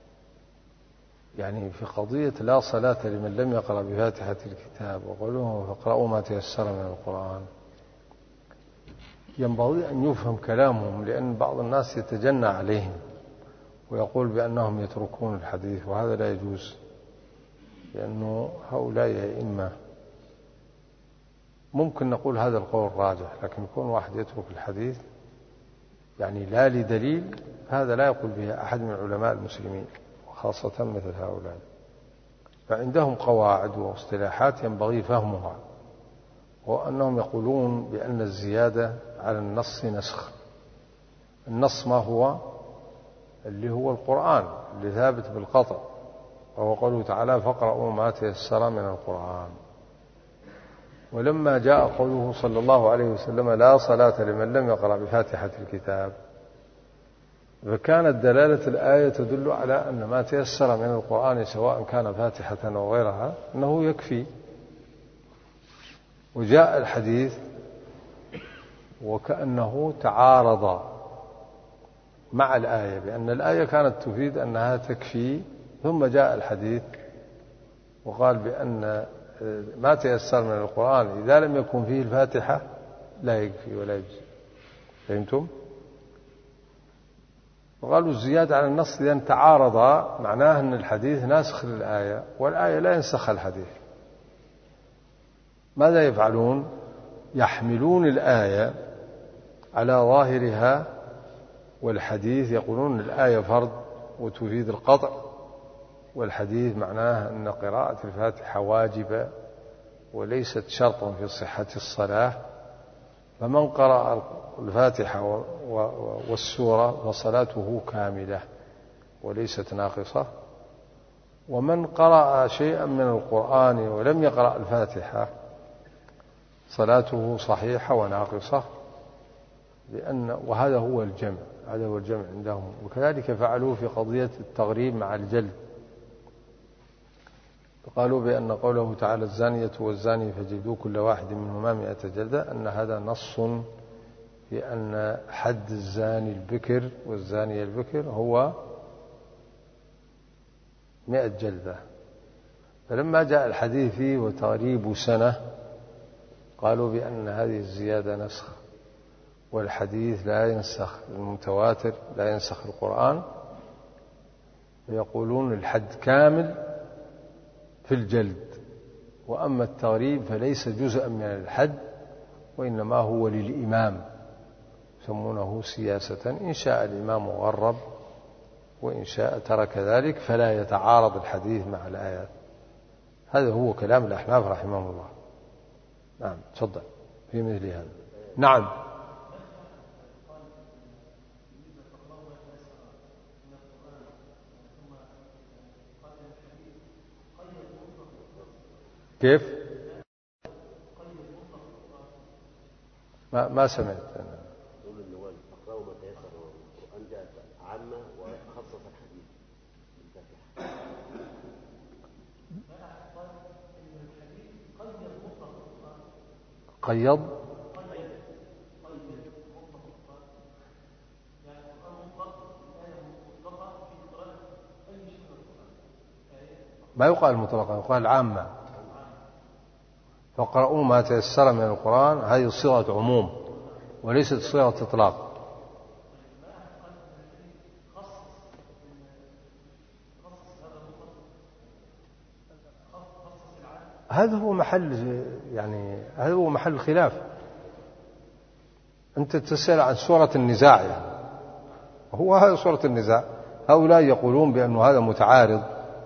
يعني في قضية لا صلاة لمن لم يقرأ بفاتحة الكتاب وقولوا فاقرأوا ما تيسر من القرآن، ينبغي أن يفهم كلامهم، لأن بعض الناس يتجنى عليهم ويقول بأنهم يتركون الحديث، وهذا لا يجوز، لأنه هؤلاء أئمة ممكن نقول هذا القول راجح، لكن يكون واحد يترك الحديث يعني لا لدليل، هذا لا يقول به أحد من علماء المسلمين وخاصة مثل هؤلاء، فعندهم قواعد واصطلاحات ينبغي فهمها، وأنهم يقولون بأن الزيادة على النص نسخ. النص ما هو؟ اللي هو القرآن اللي ثابت بالقطع، وهو قوله تعالى فاقرؤوا ما تيسر من القرآن. ولما جاء قوله صلى الله عليه وسلم لا صلاة لمن لم يقرأ بفاتحة الكتاب، فكانت دلالة الآية تدل على أن ما تيسر من القرآن سواء كان فاتحة أو غيرها أنه يكفي. وجاء الحديث وكأنه تعارض مع الآية، بأن الآية كانت تفيد أنها تكفي، ثم جاء الحديث وقال بأن ما تيسر من القرآن إذا لم يكن فيه الفاتحة لا يكفي ولا يجزي. فهمتم؟ وقالوا الزيادة على النص إذا تعارض معناه أن الحديث ناسخ للآية، والآية لا ينسخ الحديث. ماذا يفعلون؟ يحملون الآية على ظاهرها، والحديث يقولون الآية فرض وتفيد القطع، والحديث معناه أن قراءة الفاتحة واجبة وليست شرطا في صحة الصلاة، فمن قرأ الفاتحة والسورة فصلاته كاملة وليست ناقصة، ومن قرأ شيئا من القرآن ولم يقرأ الفاتحة صلاته صحيحة وناقصة، لأن وهذا هو الجمع، هذا هو الجمع عندهم. وكذلك فعلوا في قضية التغريب مع الجلد، قالوا بأن قوله تعالى الزانية والزاني فجلدوا كل واحد منهما مئة جلدة أن هذا نص في أن حد الزاني البكر والزانية البكر هو مئة جلدة. فلما جاء الحديث فيه وتغريب سنة قالوا بأن هذه الزيادة نسخ، والحديث لا ينسخ، المتواتر لا ينسخ القرآن، ويقولون الحد كامل في الجلد، وأما التغريب فليس جزءا من الحد وإنما هو للإمام، يسمونه سياسة، إن شاء الإمام غرب وإن شاء ترك ذلك، فلا يتعارض الحديث مع الآيات. هذا هو كلام الأحناف رحمهم الله. نعم تفضل في مثل هذا. نعم كيف؟ ما ما سمعت أنا. يقول إن هو اقرأوا ما تيسر من القرآن جاءت عامة وخصص الحديث بالفاتحة. قيض ما يقال مطلقا، يقال عامة. فاقرؤوا ما تيسر من القرآن هذه صيغة عموم وليست صيغة إطلاق. هذا هو محل يعني هذا هو محل الخلاف. أنت تسأل عن سورة النزاع، يعني هو هذا سورة النزاع. هؤلاء يقولون بأن هذا متعارض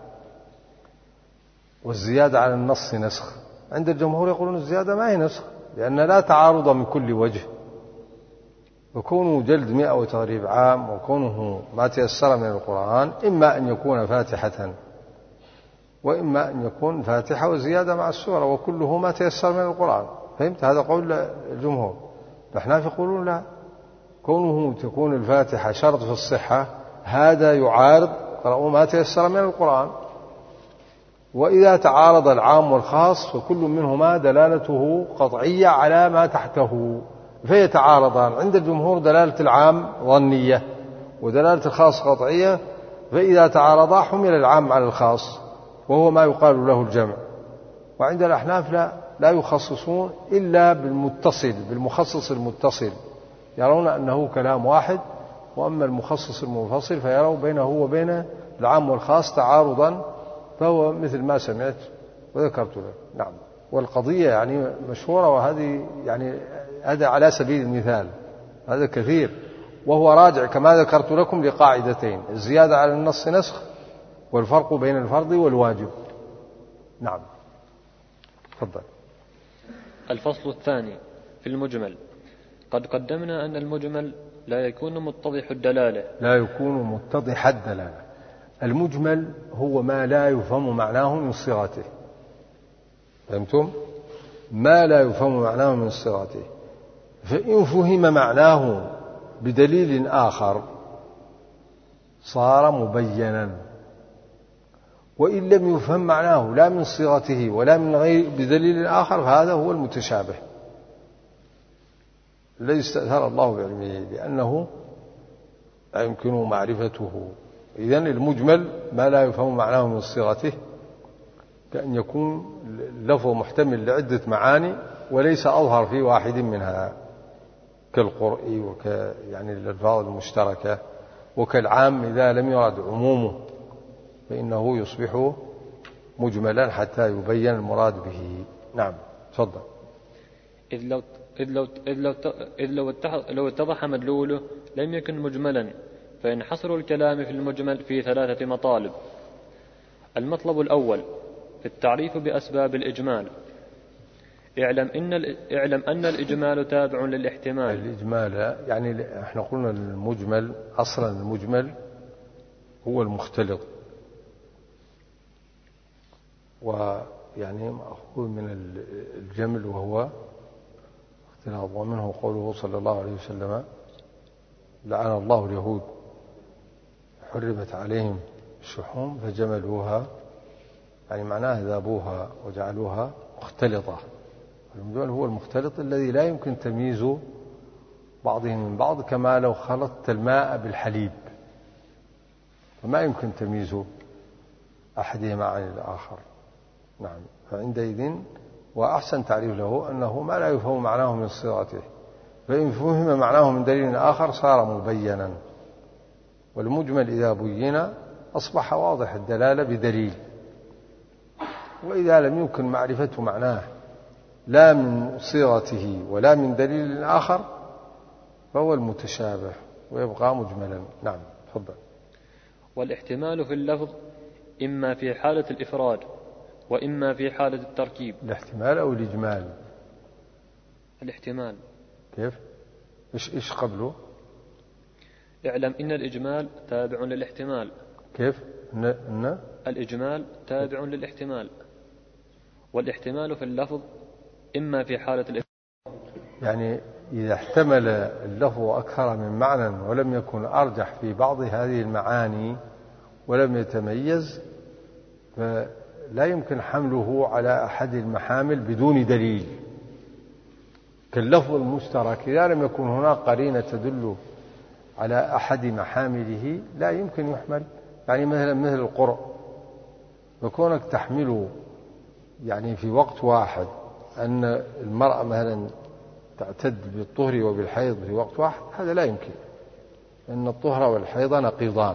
والزيادة على النص نسخ، عند الجمهور يقولون الزيادة ما هي نسخ، لأن لا تعارض من كل وجه، وكونه جلد مئة وتغريب عام، وكونه ما تيسر من القرآن إما أن يكون فاتحة وإما أن يكون فاتحة وزيادة مع السورة، وكله ما تيسر من القرآن. فهمت؟ هذا قول الجمهور. نحن يقولون لا، كونه تكون الفاتحة شرط في الصحة هذا يعارض قرأوا ما تيسر من القرآن. وإذا تعارض العام والخاص فكل منهما دلالته قطعية على ما تحته فيتعارضان. عند الجمهور دلالة العام ظنية ودلالة الخاص قطعية، فإذا تعارضا حمل العام على الخاص وهو ما يقال له الجمع. وعند الأحناف لا لا يخصصون إلا بالمتصل بالمخصص المتصل، يرون أنه كلام واحد، وأما المخصص المنفصل فيروا بينه وبين العام والخاص تعارضا، فهو مثل ما سمعت وذكرت لك. نعم. والقضية يعني مشهورة، وهذه يعني هذا على سبيل المثال، هذا كثير، وهو راجع كما ذكرت لكم لقاعدتين: الزيادة على النص نسخ، والفرق بين الفرض والواجب. نعم تفضل. الفصل الثاني في المجمل. قد قدمنا أن المجمل لا يكون متضح الدلالة لا يكون متضح الدلالة. المجمل هو ما لا يفهم معناه من صيغته. فهمتم؟ ما لا يفهم معناه من صيغته، فإن فهم معناه بدليل آخر صار مبينا، وإن لم يفهم معناه لا من صيغته ولا من غير بدليل آخر فهذا هو المتشابه الذي استأثر الله بعلمه، لأنه لا يمكن معرفته. إذن المجمل ما لا يفهم معناه من صيغته، كأن يكون اللفظ محتمل لعدة معاني وليس أظهر في واحد منها، كالقرء وك يعني الألفاظ المشتركة، وكالعام إذا لم يرد عمومه فإنه يصبح مجملا حتى يبين المراد به. نعم تفضل. إذ لو إذ لو إذ لو إذ لو لو اتضح مدلوله لم يكن مجملا، فينحصر الكلام في المجمل في ثلاثة مطالب. المطلب الأول التعريف بأسباب الإجمال. اعلم إن اعلم أن الإجمال تابع للاحتمال. الإجمال يعني احنا قلنا المجمل أصلا المجمل هو المختلط، ويعني مأخوذ من الجمل وهو اختلاط، ومنه قوله صلى الله عليه وسلم: لعن الله اليهود حرمت عليهم الشحوم فجملوها، يعني معناه ذابوها وجعلوها مختلطة. المجمل هو المختلط الذي لا يمكن تمييز بعضه من بعض، كما لو خلطت الماء بالحليب فما يمكن تمييز أحدهما عن الآخر. نعم، فعندئذ وأحسن تعريف له أنه ما لا يفهم معناه من صيغته، فإن فهم معناه من دليل آخر صار مبينا. والمجمل إذا بين أصبح واضح الدلالة بدليل، وإذا لم يمكن معرفة معناه لا من صيغته ولا من دليل آخر فهو المتشابه ويبقى مجملا. نعم تفضل. والاحتمال في اللفظ إما في حالة الإفراد وإما في حالة التركيب. الاحتمال أو الإجمال؟ الاحتمال. كيف؟ إيش إيش قبله؟ اعلم إن الإجمال تابع للاحتمال. كيف؟ إن إن الإجمال تابع للاحتمال، والاحتمال في اللفظ إما في حالة الإفراد. يعني إذا احتمل اللفظ أكثر من معنى ولم يكن أرجح في بعض هذه المعاني ولم يتميز، فلا يمكن حمله على أحد المحامل بدون دليل. كاللفظ المشترك إذا لم يكن هناك قرينة تدل على أحد محامله لا يمكن يحمل. يعني مثلا مثل القرء، وكونك تحمله يعني في وقت واحد أن المرأة مثلا تعتد بالطهر وبالحيض في وقت واحد، هذا لا يمكن، لأن الطهر والحيض نقيضان،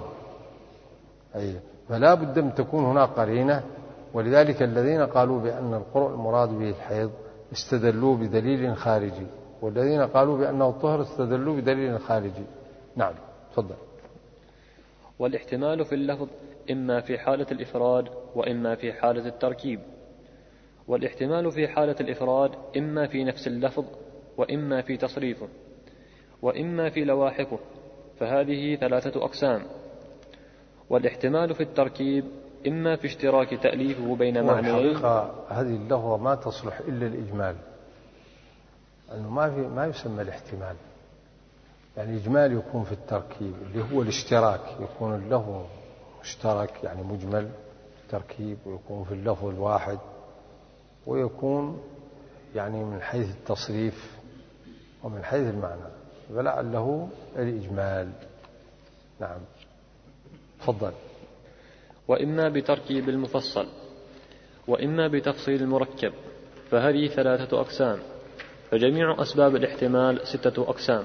أي فلا بد أن تكون هناك قرينة. ولذلك الذين قالوا بأن القرء المراد به الحيض استدلوا بدليل خارجي، والذين قالوا بأنه الطهر استدلوا بدليل خارجي. نعم تفضل. والاحتمال في اللفظ إما في حالة الإفراد وإما في حالة التركيب. والاحتمال في حالة الإفراد إما في نفس اللفظ وإما في تصريفه وإما في لواحقه، فهذه ثلاثة أقسام. والاحتمال في التركيب إما في اشتراك تأليفه بين معنيين. الحقيقة هذه اللفظة ما تصلح إلا الإجمال، أنه ما في ما يسمى الاحتمال. يعني الإجمال يكون في التركيب اللي هو الاشتراك، يكون اللفظ مشترك يعني مجمل تركيب، ويكون في اللفظ الواحد، ويكون يعني من حيث التصريف ومن حيث المعنى، فلعله الإجمال. نعم تفضل. وإما بتركيب المفصل وإما بتفصيل المركب، فهذه ثلاثة أقسام. فجميع أسباب الاحتمال ستة أقسام.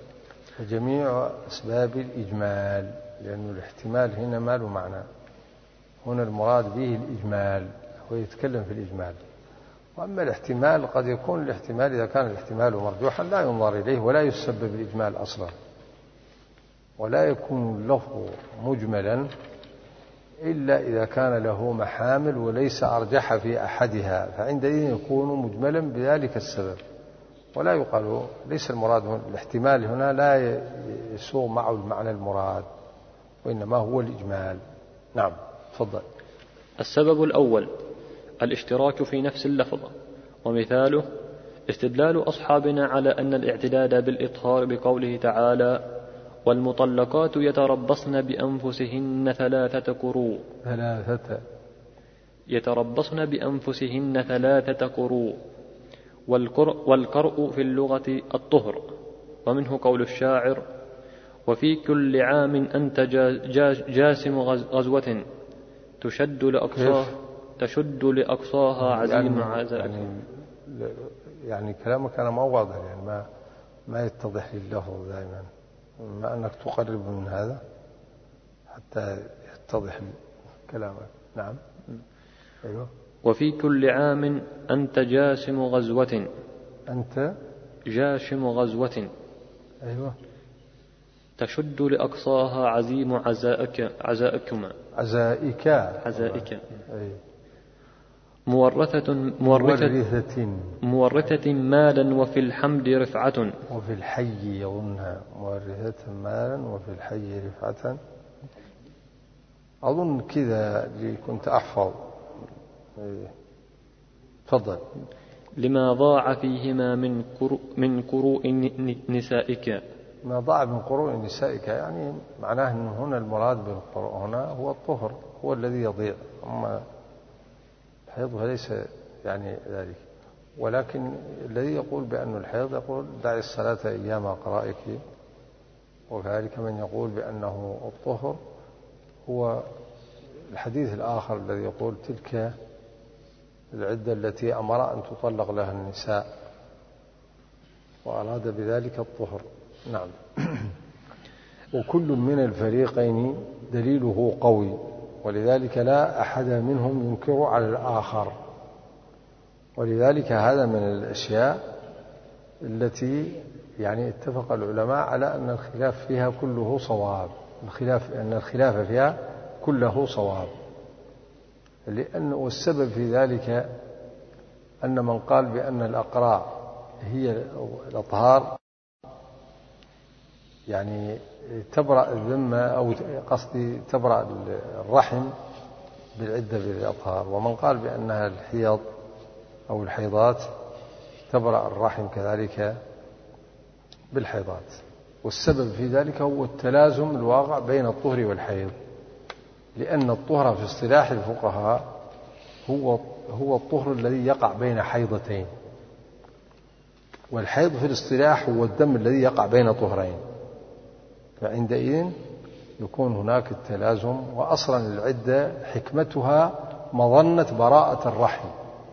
فجميع أسباب الإجمال، لأن الاحتمال هنا ما له معنى، هنا المراد به الإجمال، هو يتكلم في الإجمال. وأما الاحتمال قد يكون الاحتمال إذا كان الاحتمال مرجوحا لا ينظر إليه ولا يسبب الإجمال أصلا، ولا يكون اللفظ مجملا إلا إذا كان له محامل وليس أرجح في أحدها، فعندئذ يكون مجملا بذلك السبب. ولا يقال ليس المراد هنا الاحتمال، هنا لا يسوغ معه المعنى المراد، وإنما هو الإجمال. نعم تفضل. السبب الأول الاشتراك في نفس اللفظ، ومثاله استدلال أصحابنا على أن الاعتداد بالإطهار بقوله تعالى والمطلقات يتربصن بأنفسهن ثلاثة قروء ثلاثة يتربصن بأنفسهن ثلاثة قروء. والقرء في اللغة الطهر، ومنه قول الشاعر وفي كل عام أنت جاسم غزوة تشد لأقصاها تشد لأقصاها عزيم يعني عزاء. يعني, يعني كلامك أنا ما واضح، يعني ما ما يتضح لي اللفظ دائما، ما أنك تقرب من هذا حتى يتضح كلامك. نعم. أيوه. وفي كل عام أنت جاسم غزوة أنت جاشم غزوة أيوه تشد لأقصاها عزيم عزائك عزائكما عزائك عزائك أي. مورثة مورثة مورثة مورثة مالا وفي الحمد رفعة وفي الحي يظنها مورثة مالا وفي الحي رفعة، أظن كذا اللي كنت أحفظ. تفضل. لما ضاع فيهما من كرو من كروء نسائك. ما ضاع من قروء نسائك يعني معناه أن هنا المراد بالقروء هنا هو الطهر، هو الذي يضيع، أما الحيض فليس يعني ذلك. ولكن الذي يقول بأن الحيض يقول دع الصلاة أيام قرائك، وكذلك من يقول بأنه الطهر هو الحديث الآخر الذي يقول تلك العدة التي أمر أن تطلق لها النساء، وأراد بذلك الطهر. نعم. وكل من الفريقين دليله قوي، ولذلك لا أحد منهم ينكر على الآخر، ولذلك هذا من الأشياء التي يعني اتفق العلماء على أن الخلاف فيها كله صواب، الخلاف أن الخلاف فيها كله صواب، لأن والسبب في ذلك أن من قال بأن الأقراء هي الأطهار يعني تبرأ الذمة أو قصدي تبرأ الرحم بالعدة بالأطهار، ومن قال بأنها الحيض أو الحيضات تبرأ الرحم كذلك بالحيضات. والسبب في ذلك هو التلازم الواقع بين الطهر والحيض، لأن الطهر في اصطلاح الفقهاء هو هو الطهر الذي يقع بين حيضتين، والحيض في الاصطلاح هو الدم الذي يقع بين طهرين، فعندئذ يكون هناك التلازم. وأصلا العدة حكمتها مظنة براءة الرحم،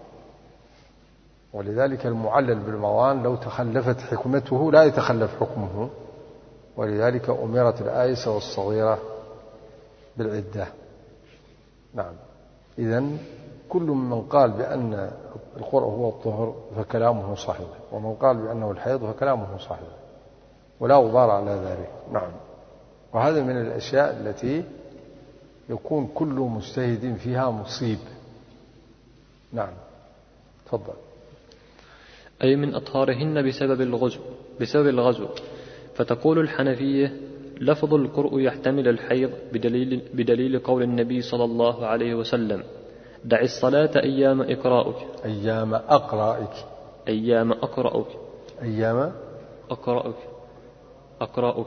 ولذلك المعلل بالموان لو تخلفت حكمته لا يتخلف حكمه، ولذلك أمرت الآيسة والصغيرة بالعدة. نعم. إذن كل من قال بأن القرء هو الطهر فكلامه صحيح، ومن قال بأنه الحيض فكلامه صحيح، ولا غبار على ذلك. نعم. وهذا من الأشياء التي يكون كل مجتهد فيها مصيب. نعم تفضل. أي من أطهارهن بسبب الغزو بسبب الغزو فتقول الحنفية لفظ القرء يحتمل الحيض بدليل, بدليل قول النبي صلى الله عليه وسلم دع الصلاة أيام إقراؤك أيام أقرائك أيام أقرأك أيام أقرأك أقرأك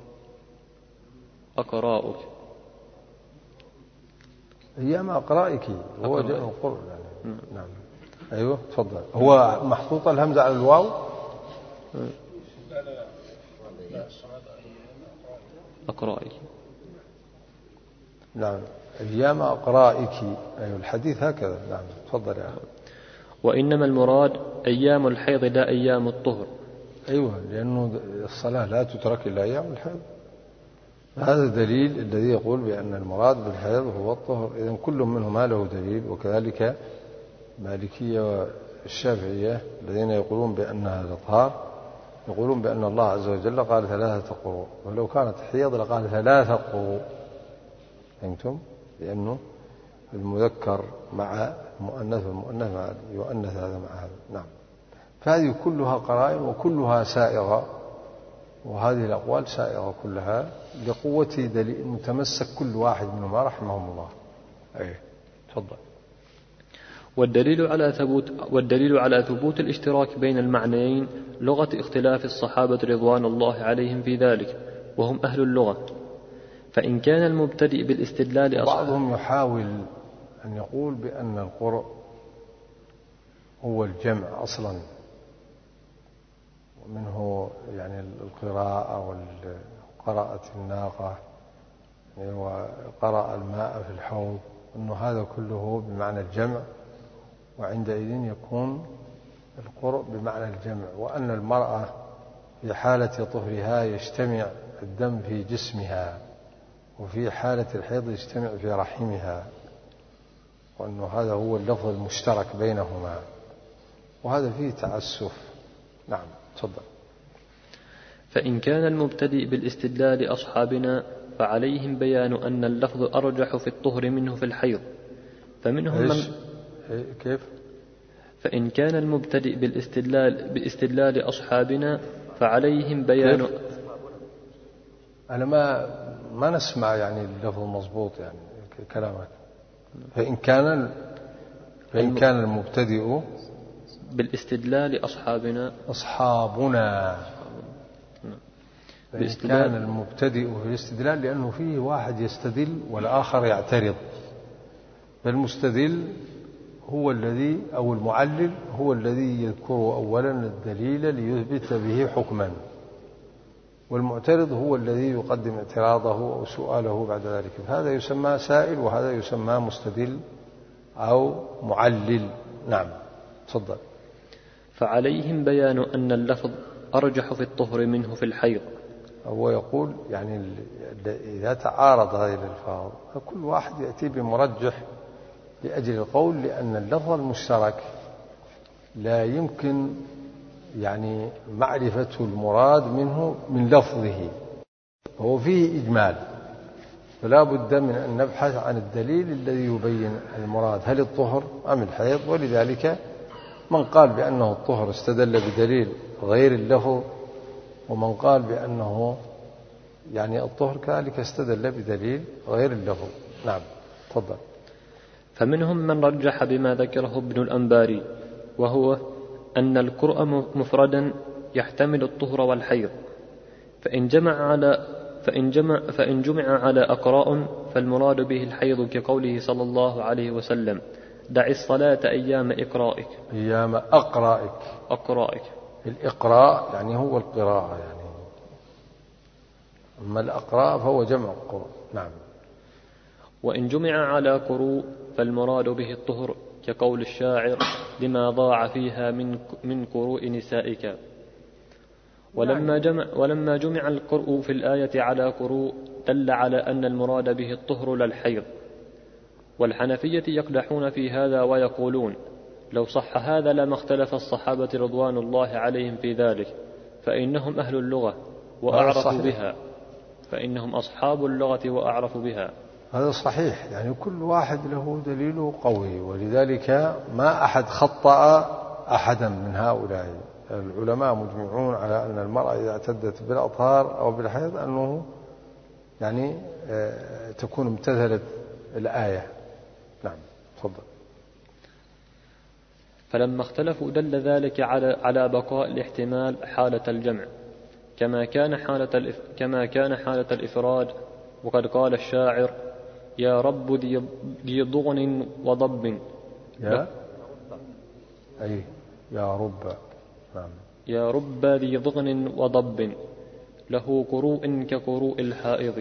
أقرأك أيام أقرائك هو جاء القرء يعني. نعم. أيوه تفضل. هو محطوط الهمزة على الواو. أقرائك. نعم. أيام أقرائك. أيوه الحديث هكذا. نعم تفضل يا أخي. وإنما المراد أيام الحيض لا أيام الطهر. أيوه لأنه الصلاة لا تترك إلا أيام الحيض. هذا دليل الذي يقول بأن المراد بالحيض هو الطهر. إذن كل منهما له دليل، وكذلك مالكية الشافعية الذين يقولون بأنها الإطهار يقولون بأن الله عز وجل قال ثلاثة قروء، ولو كانت حيض لقال ثلاثة قروء. فهمتم؟ لأنه المذكر مع المؤنث والمؤنث مع يؤنث هذا مع هذا. نعم. فهذه كلها قرائن وكلها سائغة، وهذه الأقوال سائغة كلها لقوة دليل متمسك كل واحد منهما رحمهم الله. أيه. تفضل. والدليل على ثبوت والدليل على ثبوت الاشتراك بين المعنيين لغة اختلاف الصحابة رضوان الله عليهم في ذلك، وهم أهل اللغة. فإن كان المبتدئ بالاستدلال أصحاب بعضهم يحاول أن يقول بأن القرء هو الجمع أصلا، ومنه يعني القراءة والقراءة الناقة وقرأ الماء في الحوض، أنه هذا كله بمعنى الجمع، وعندئذ يكون القرء بمعنى الجمع، وأن المرأة في حالة طهرها يجتمع الدم في جسمها، وفي حالة الحيض يجتمع في رحمها، وأنه هذا هو اللفظ المشترك بينهما، وهذا فيه تعسف. نعم. تفضل. فإن كان المبتدئ بالاستدلال أصحابنا فعليهم بيان أن اللفظ أرجح في الطهر منه في الحيض، فمنهم من كيف؟ فإن كان المبتدئ بالاستدلال باستدلال أصحابنا فعليهم بيان كيف؟ أنا ما ما نسمع يعني اللفظ مضبوط يعني كلامك. فإن كان فإن كان المبتدئ بالاستدلال أصحابنا أصحابنا فإن كان المبتدئ في الاستدلال، لأنه فيه واحد يستدل والآخر يعترض، فالمستدل هو الذي أو المعلل هو الذي يذكر أولا الدليل ليثبت به حكما، والمعترض هو الذي يقدم اعتراضه أو سؤاله بعد ذلك. هذا يسمى سائل وهذا يسمى مستدل أو معلل. نعم. تفضل. فعليهم بيان أن اللفظ أرجح في الطهر منه في الحيض. هو يقول يعني إذا تعارض هذه الألفاظ فكل واحد يأتي بمرجح لأجل القول، لأن اللفظ المشترك لا يمكن يعني معرفة المراد منه من لفظه، هو فيه إجمال، فلا بد من أن نبحث عن الدليل الذي يبين المراد، هل الطهر أم الحيض. ولذلك من قال بأنه الطهر استدل بدليل غير اللفظ، ومن قال بأنه يعني الطهر كذلك استدل بدليل غير اللفظ. نعم. تفضل. فمنهم من رجح بما ذكره ابن الأنباري، وهو أن القرء مفردا يحتمل الطهر والحيض، فإن جمع على فإن جمع فإن جمع على أقراء فالمراد به الحيض، كقوله صلى الله عليه وسلم: دع الصلاة أيام إقرائك. أيام أقرائك. أقرائك. الإقراء يعني هو القراءة يعني، أما الأقراء فهو جمع القراء. نعم. وإن جمع على قروء فالمراد به الطهر، كقول الشاعر: لما ضاع فيها من من قروء نسائك. ولما جمع ولما جمع القرء في الآية على قروء دل على أن المراد به الطهر لا الحيض. والحنفية يقدحون في هذا ويقولون: لو صح هذا لما اختلف الصحابة رضوان الله عليهم في ذلك، فإنهم أهل اللغة وأعرفوا بها فإنهم أصحاب اللغة وأعرفوا بها. هذا صحيح، يعني كل واحد له دليله قوي، ولذلك ما أحد خطأ أحدا من هؤلاء. العلماء مجمعون على أن المرأة إذا اعتدت بالأطهار أو بالحيض أنه يعني تكون امتثلت الآية. نعم. تفضل. فلما اختلفوا دل ذلك على على بقاء الاحتمال حالة الجمع، كما كان حالة الإف... كما كان حالة الإفراد. وقد قال الشاعر: يا رب ذي ضغن وضب. يا أي يا رب. نعم. يا رب ذي ضغن وضب، له قروء كقروء الحائض.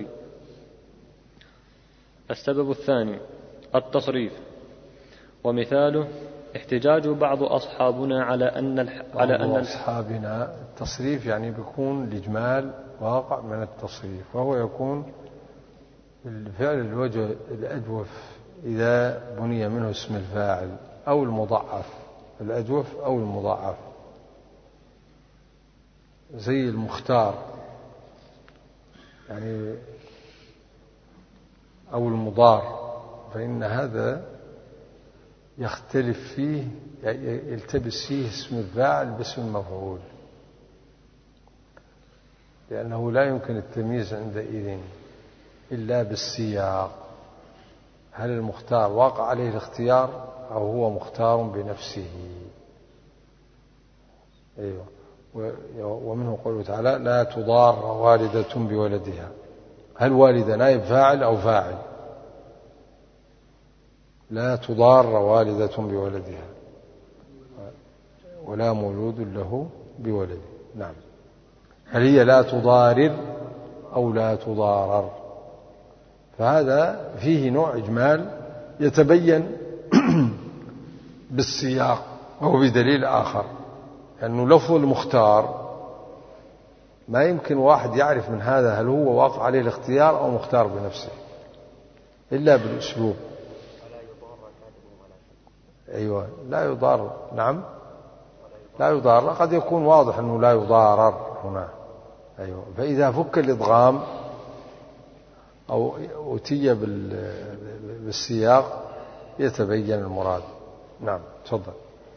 السبب الثاني التصريف، ومثاله احتجاج بعض أصحابنا على أن الح... على أن أصحابنا التصريف يعني بيكون الإجمال واقع من التصريف، وهو يكون الفعل الوجه الأجوف إذا بني منه اسم الفاعل، أو المضعف الأجوف أو المضاعف، زي المختار يعني أو المضار، فإن هذا يختلف فيه، يلتبس فيه اسم الفاعل باسم المفعول، لأنه لا يمكن التمييز عندئذ إلا بالسياق. هل المختار واقع عليه الاختيار أو هو مختار بنفسه؟ أيوة. ومنه قوله تعالى لا تضار والدة بولدها. هل والدة نائب فاعل أو فاعل؟ لا تضار والدة بولدها ولا مولود له بولده. نعم. هل هي لا تضارر أو لا تضارر؟ فهذا فيه نوع إجمال يتبين بالسياق أو بدليل آخر، لأنه يعني لفظ المختار ما يمكن واحد يعرف من هذا هل هو واقع عليه الاختيار أو مختار بنفسه إلا بالأسلوب. أيوة لا يضار. نعم لا يضار، قد يكون واضح أنه لا يضارر هنا. أيوة. فإذا فك الإضغام أو أتي بالسياق يتبين المراد. نعم تفضل.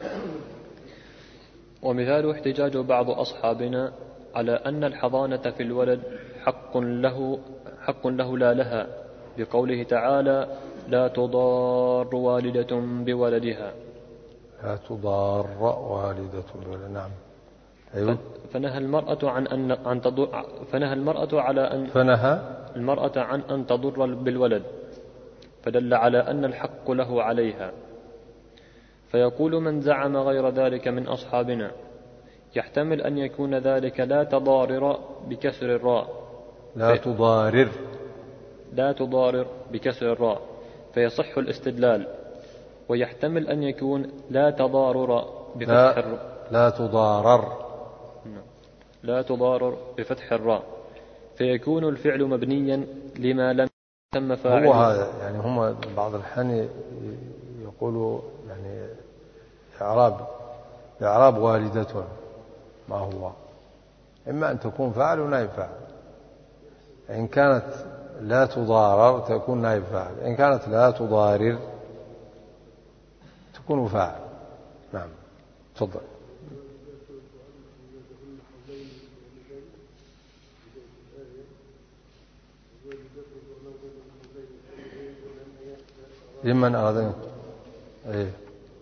ومثال احتجاج بعض أصحابنا على أن الحضانة في الولد حق له, حق له لا لها، بقوله تعالى لا تضار والدة بولدها. لا تضار والدة بولدها. نعم. أيوة. فنهى المرأة عن أن عن تضر فنهى المرأة على أن فنهى المرأة عن أن تضر بالولد، فدل على أن الحق له عليها. فيقول من زعم غير ذلك من أصحابنا يحتمل أن يكون ذلك لا تضارر بكسر الراء لا في... تضارر لا تضارر بكسر الراء فيصح الاستدلال، ويحتمل أن يكون لا تضارر بفتح الراء لا تضارر لا تضارر بفتح الراء فيكون الفعل مبنيا لما لم يسمى فاعله. هو هذا يعني هم بعض الحين يقولوا يعني إعراب إعراب والدته ما هو إما أن تكون فاعل ونائب فاعل. إن كانت لا تضارر تكون نائب فاعل، إن كانت لا تضارر تكون فاعل. نعم تفضل. لمن أراد إيه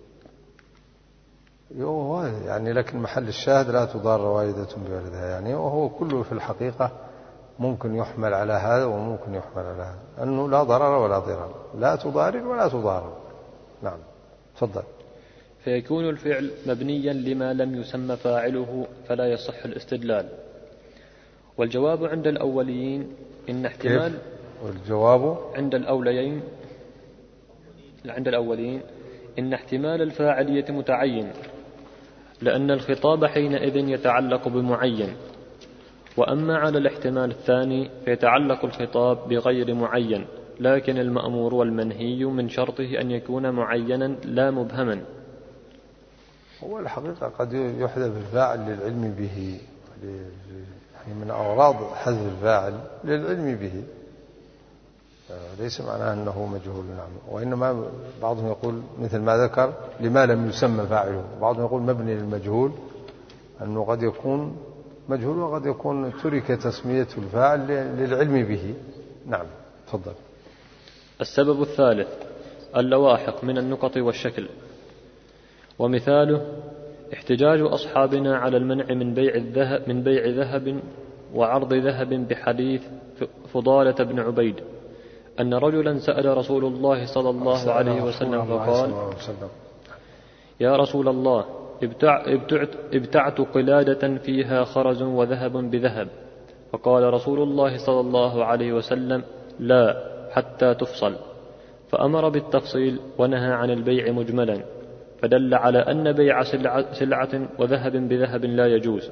يعني، لكن محل الشاهد لا تضار والدة بولدها يعني، وهو كله في الحقيقة ممكن يحمل على هذا وممكن يحمل على هذا، أنه لا ضرر ولا ضرر، لا تضارر ولا تضارر. نعم تفضل. فيكون الفعل مبنيا لما لم يسمى فاعله فلا يصح الاستدلال. والجواب عند الأولين إن احتمال كيف؟ والجواب عند الأولين عند الأولين إن احتمال الفاعلية متعين، لأن الخطاب حينئذ يتعلق بمعين. وأما على الاحتمال الثاني فيتعلق الخطاب بغير معين، لكن المأمور والمنهي من شرطه أن يكون معينا لا مبهما. هو الحقيقة قد يحذف الفاعل للعلم به، يعني من أغراض حذف الفاعل للعلم به، ليس معناه أنه مجهول. نعم. وإنما بعضهم يقول مثل ما ذكر لما لم يسمى فاعله، بعضهم يقول مبني للمجهول، أنه قد يكون مجهول وقد يكون ترك تسمية الفاعل للعلم به. نعم تفضل. السبب الثالث اللواحق من النقط والشكل. ومثاله احتجاج أصحابنا على المنع من بيع الذهب من بيع ذهب وعرض ذهب بحديث فضالة بن عبيد أن رجلا سأل رسول الله صلى الله عليه وسلم فقال يا رسول الله ابتعت, ابتعت قلادة فيها خرز وذهب بذهب، فقال رسول الله صلى الله عليه وسلم لا حتى تفصل، فأمر بالتفصيل ونهى عن البيع مجملا، فدل على أن بيع سلعة, سلعة وذهب بذهب لا يجوز.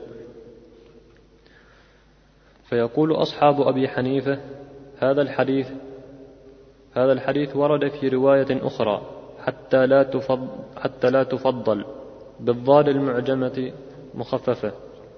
فيقول أصحاب أبي حنيفة هذا الحديث هذا الحديث ورد في رواية أخرى حتى لا تفضل, حتى لا تفضل بالضاد المعجمة مخففة.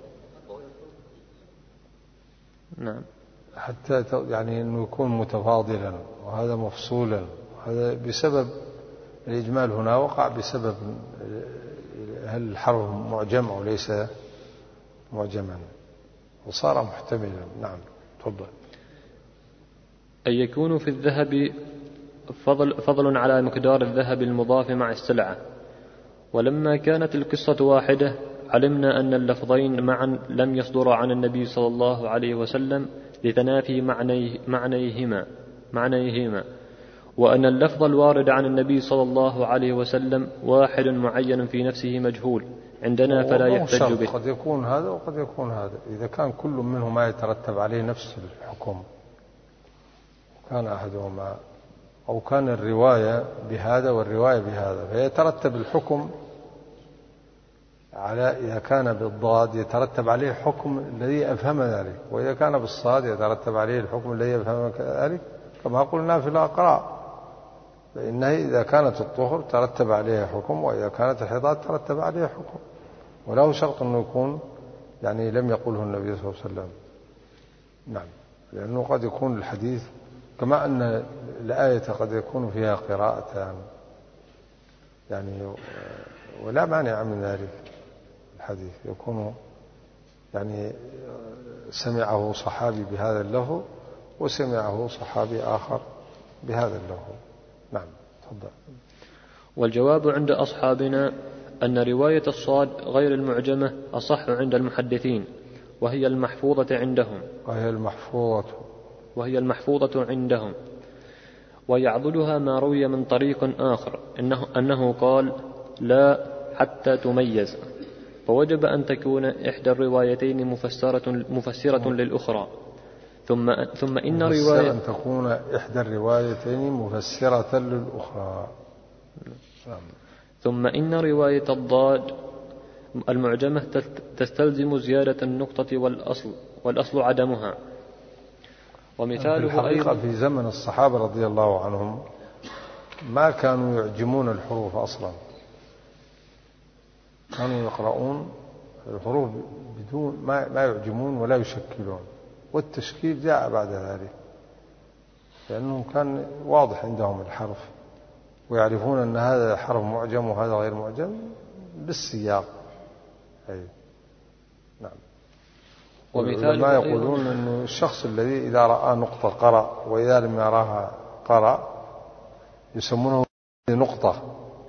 نعم. حتى يعني أنه يكون متفاضلا وهذا مفصولا، هذا بسبب الإجمال هنا وقع بسبب هل الحرف معجم أو ليس معجما وصار محتملا. نعم تفضل. أن يكون في الذهب فضل, فضل على مقدار الذهب المضاف مع السلعة. ولما كانت القصة واحدة علمنا أن اللفظين معا لم يصدر عن النبي صلى الله عليه وسلم لتنافي معنيه معنيهما, معنيهما وأن اللفظ الوارد عن النبي صلى الله عليه وسلم واحد معين في نفسه مجهول عندنا فلا يحتج به. قد يكون هذا وقد يكون هذا، إذا كان كل منهما يترتب عليه نفس الحكم كان أحدهما، أو كان الرواية بهذا والرواية بهذا، فيترتب الحكم على، إذا كان بالضاد يترتب عليه حكم الذي أفهم ذلك، وإذا كان بالصاد يترتب عليه الحكم الذي أفهم ذلك، كما قلنا في الأقراء، فإنه إذا كانت الطهر ترتب عليها حكم، وإذا كانت الحيضات ترتب عليها حكم، وله شرط أنه يكون يعني لم يقوله النبي صلى الله عليه وسلم. نعم، لأنه قد يكون الحديث كما أن الآية قد يكون فيها قراءتان يعني، ولا مانع من ذلك. الحديث يكون يعني سمعه صحابي بهذا اللفظ وسمعه صحابي آخر بهذا اللفظ. نعم تفضل. والجواب عند أصحابنا أن رواية الصاد غير المعجمة أصح عند المحدثين، وهي المحفوظة عندهم وهي المحفوظة وهي المحفوظة عندهم ويعضدها ما روي من طريق آخر إنه أنه قال لا حتى تميز، فوجب أن تكون إحدى الروايتين مفسرة, مفسرة للأخرى. ثم, ثم إن رواية أن تكون إحدى الروايتين مفسرة للأخرى. ثم إن رواية الضاد المعجمة تستلزم زيادة النقطة والأصل, والأصل عدمها. ومثاله أيضا في زمن الصحابة رضي الله عنهم ما كانوا يعجمون الحروف أصلا، كانوا يقرؤون الحروف بدون ما, ما يعجمون ولا يشكلون، والتشكيل جاء بعد ذلك، لأنه كان واضح عندهم الحرف ويعرفون أن هذا حرف معجم وهذا غير معجم بالسياق. أي نعم. ومثال ما يقولون أن الشخص الذي إذا رأى نقطة قرأ، وإذا لم يراها قرأ، يسمونه نقطة،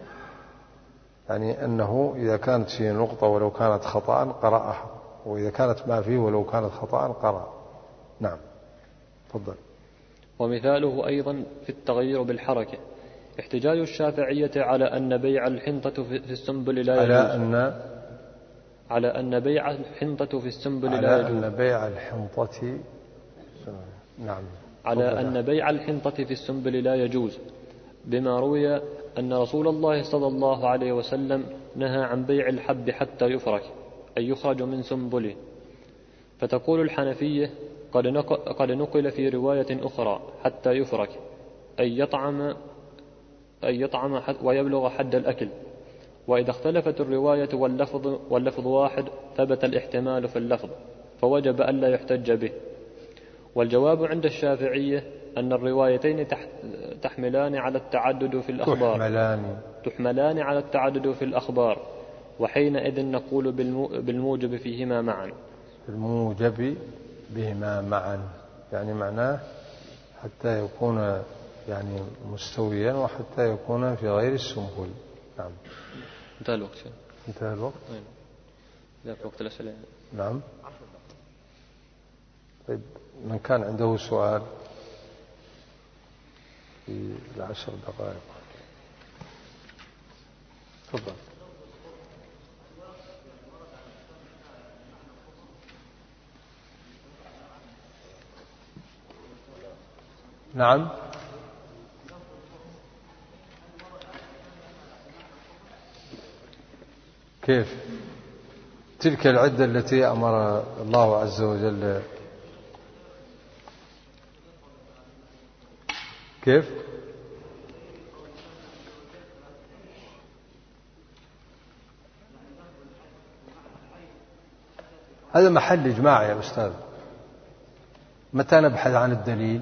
يعني أنه إذا كانت فيه نقطة ولو كانت خطأ قرأها، وإذا كانت ما فيه ولو كانت خطأ قرأ. نعم تفضل. ومثاله أيضا في التغير بالحركة احتجاج الشافعية على أن بيع الحنطة في السنبل لا يجوز، على أن على أن بيع الحنطة في السنبل على لا يجوز أن بيع الحنطة نعم على أن بيع الحنطة في السنبل لا يجوز، بما روي أن رسول الله صلى الله عليه وسلم نهى عن بيع الحب حتى يفرك، أي يخرج من سنبله. فتقول الحنفية قد نقل في رواية أخرى حتى يفرك، أي يطعم, أي يطعم ويبلغ حد الأكل. وإذا اختلفت الرواية واللفظ, واللفظ واحد ثبت الاحتمال في اللفظ، فوجب ألا يحتج به. والجواب عند الشافعية أن الروايتين تحملان على التعدد في الأخبار تحملان, تحملان على التعدد في الأخبار، وحينئذ نقول بالموجب فيهما معا. الموجب بهما معا يعني معناه حتى يكون يعني مستويا وحتى يكون في غير السنبل. نعم انتهى الوقت. انتهى الوقت. لا في وقت الأسئلة. نعم. طيب من كان عنده سؤال في العشر دقائق تفضل. نعم. كيف تلك العدة التي أمر الله عز وجل؟ كيف هذا محل إجماع يا أستاذ. متى نبحث عن الدليل؟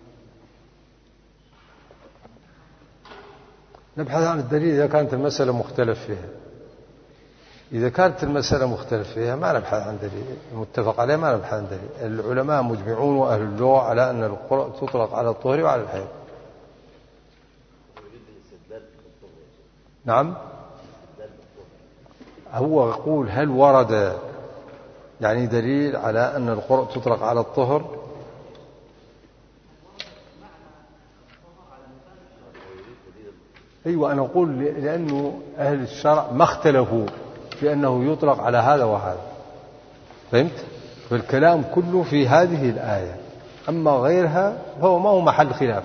نبحث عن الدليل إذا كانت المسألة مختلف فيها. إذا كانت المسألة مختلف فيها ما نبحث عن دليل، المتفق عليه ما نبحث عن دليل. العلماء مجمعون وأهل اللغة على أن القرء تطلق على الطهر وعلى الحيض. نعم. هو يقول هل ورد يعني دليل على أن القرء تطلق على الطهر؟ أيوة، أنا أقول لأنه أهل الشرع ما اختلفوا في أنه يطلق على هذا وهذا، فهمت؟ فالكلام كله في هذه الآية، أما غيرها فهو ما هو محل خلاف.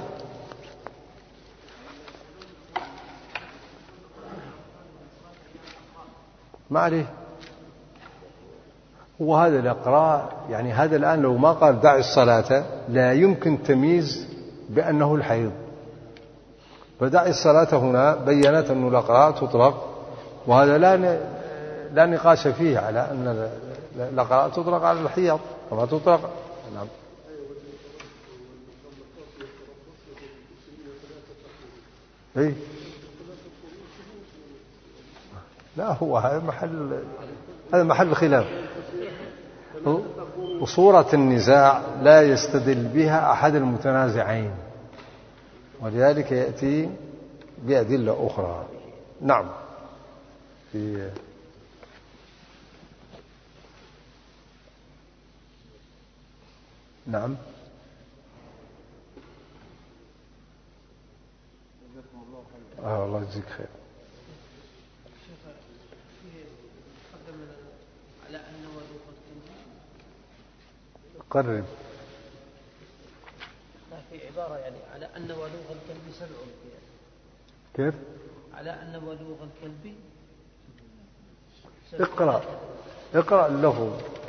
ما عليه. هو هذا الإقراء يعني هذا الآن لو ما قال دع الصلاة لا يمكن تمييز بأنه الحيض، فدع الصلاة هنا بيّنت أن الإقراء تطلق، وهذا لا لا نقاش فيه على أن الإقراء تطلق على الحيض كما تطلق. نعم. إيه؟ لا، هو هذا محل هذا محل خلاف، وصورة النزاع لا يستدل بها أحد المتنازعين، ولذلك يأتي بأدلة أخرى. نعم. في نعم. آه الله يجزيك خير. قرب. في عبارة يعني على أن ولوغ الكلب سبع. كيف؟ على أن ولوغ الكلب سبع. اقرأ اقرأ اللفظ.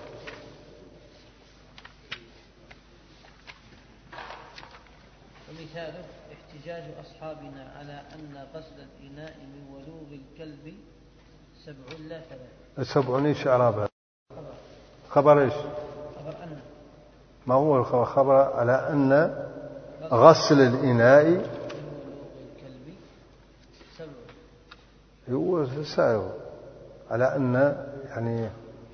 ومثاله احتجاج أصحابنا على أن غسل الإناء من ولوغ الكلب سبع لا ثلاث. سبع ايش إعرابها؟ خبر ايش؟ خبر أن. ما هو الخبر؟ خبر على أن غسل الإناء هو سائغ، على أن يعني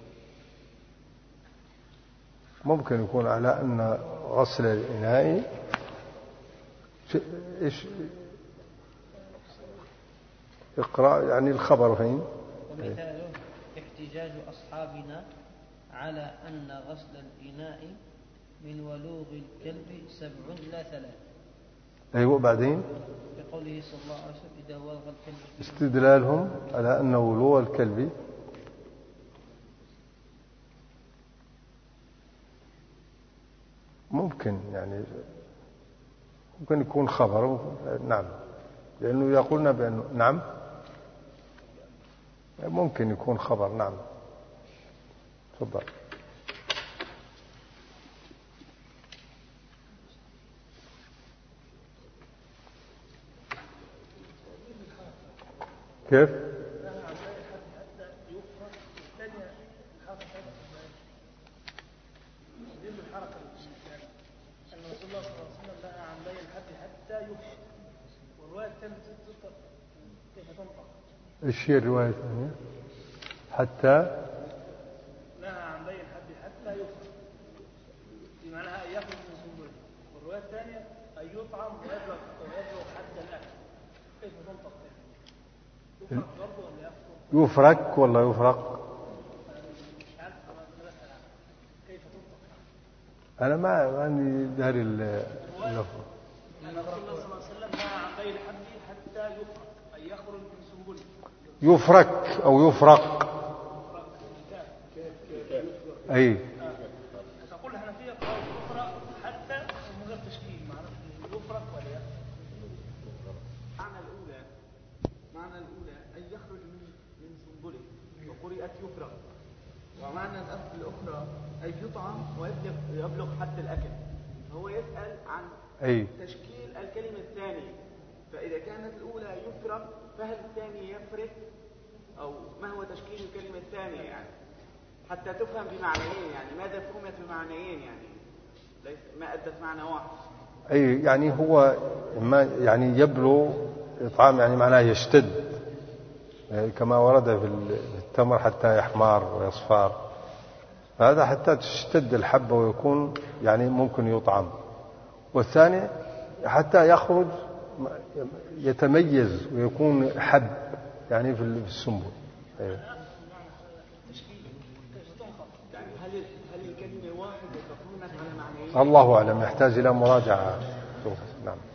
ممكن يكون على أن غسل الإناء إيش؟ اقرأ يعني الخبر فين؟ ومثاله احتجاج أصحابنا على أن غسل الإناء من ولوغ الكلب سبع لا ثلاث. أيوة بعدين بقوله صلى الله عليه وسلم إذا ولغ الكلب. استدلالهم على أن ولوغ الكلب ممكن يعني ممكن يكون خبر. نعم، لأنه يقولنا بأنه نعم ممكن يكون خبر. نعم تفضل. كيف؟ ايش هي الرواية الثانية؟ حتى نهى عن بيع الحد حتى يفرق، بمعنى أن يخرج من سنبله، والرواية الثانية أن يطعم ويبلغ ويبلغ حد الأكل. كيف تنطق يعني؟ يفرق برضه ولا يفرق؟ يفرق ولا يفرق؟ مش عارف كيف تنطق. أنا ما عندي داري اللفظ. أن رسول الله صلى الله عليه وسلم نهى عن بيع الحد حتى يفرق، أن يخرج من سنبله. يفرك أو يفرق. أي تقول الحنفية قال يفرق حتى من غير تشكيل، معنى يفرق ولا يفرق. معنى الأولى معنى الأولى أن يخرج من من سنبله وقرئت يفرق، ومعنى الأخرى أن يطعم ويبلغ يبلغ حد الأكل. هو يسأل عن أي تشكيل الكلمة الثانية، فإذا كانت الأولى يفرق فهل الثانية يفرق، أو ما هو تشكيل الكلمة الثانية يعني حتى تفهم بمعنيين، يعني ماذا فهمت بمعنيين؟ يعني ليس ما أدت معنى واحد. أي يعني هو ما يعني يبلو إطعام، يعني معناه يشتد، يعني كما ورد في التمر حتى يحمار ويصفار، هذا حتى تشتد الحبة ويكون يعني ممكن يطعم. والثاني حتى يخرج يتميز ويكون حب يعني في السنبل. أيوة. يعني هل هل الكلمة واحدة تفهمت على معنيين؟ الله أعلم، يحتاج إلى مراجعة. نعم.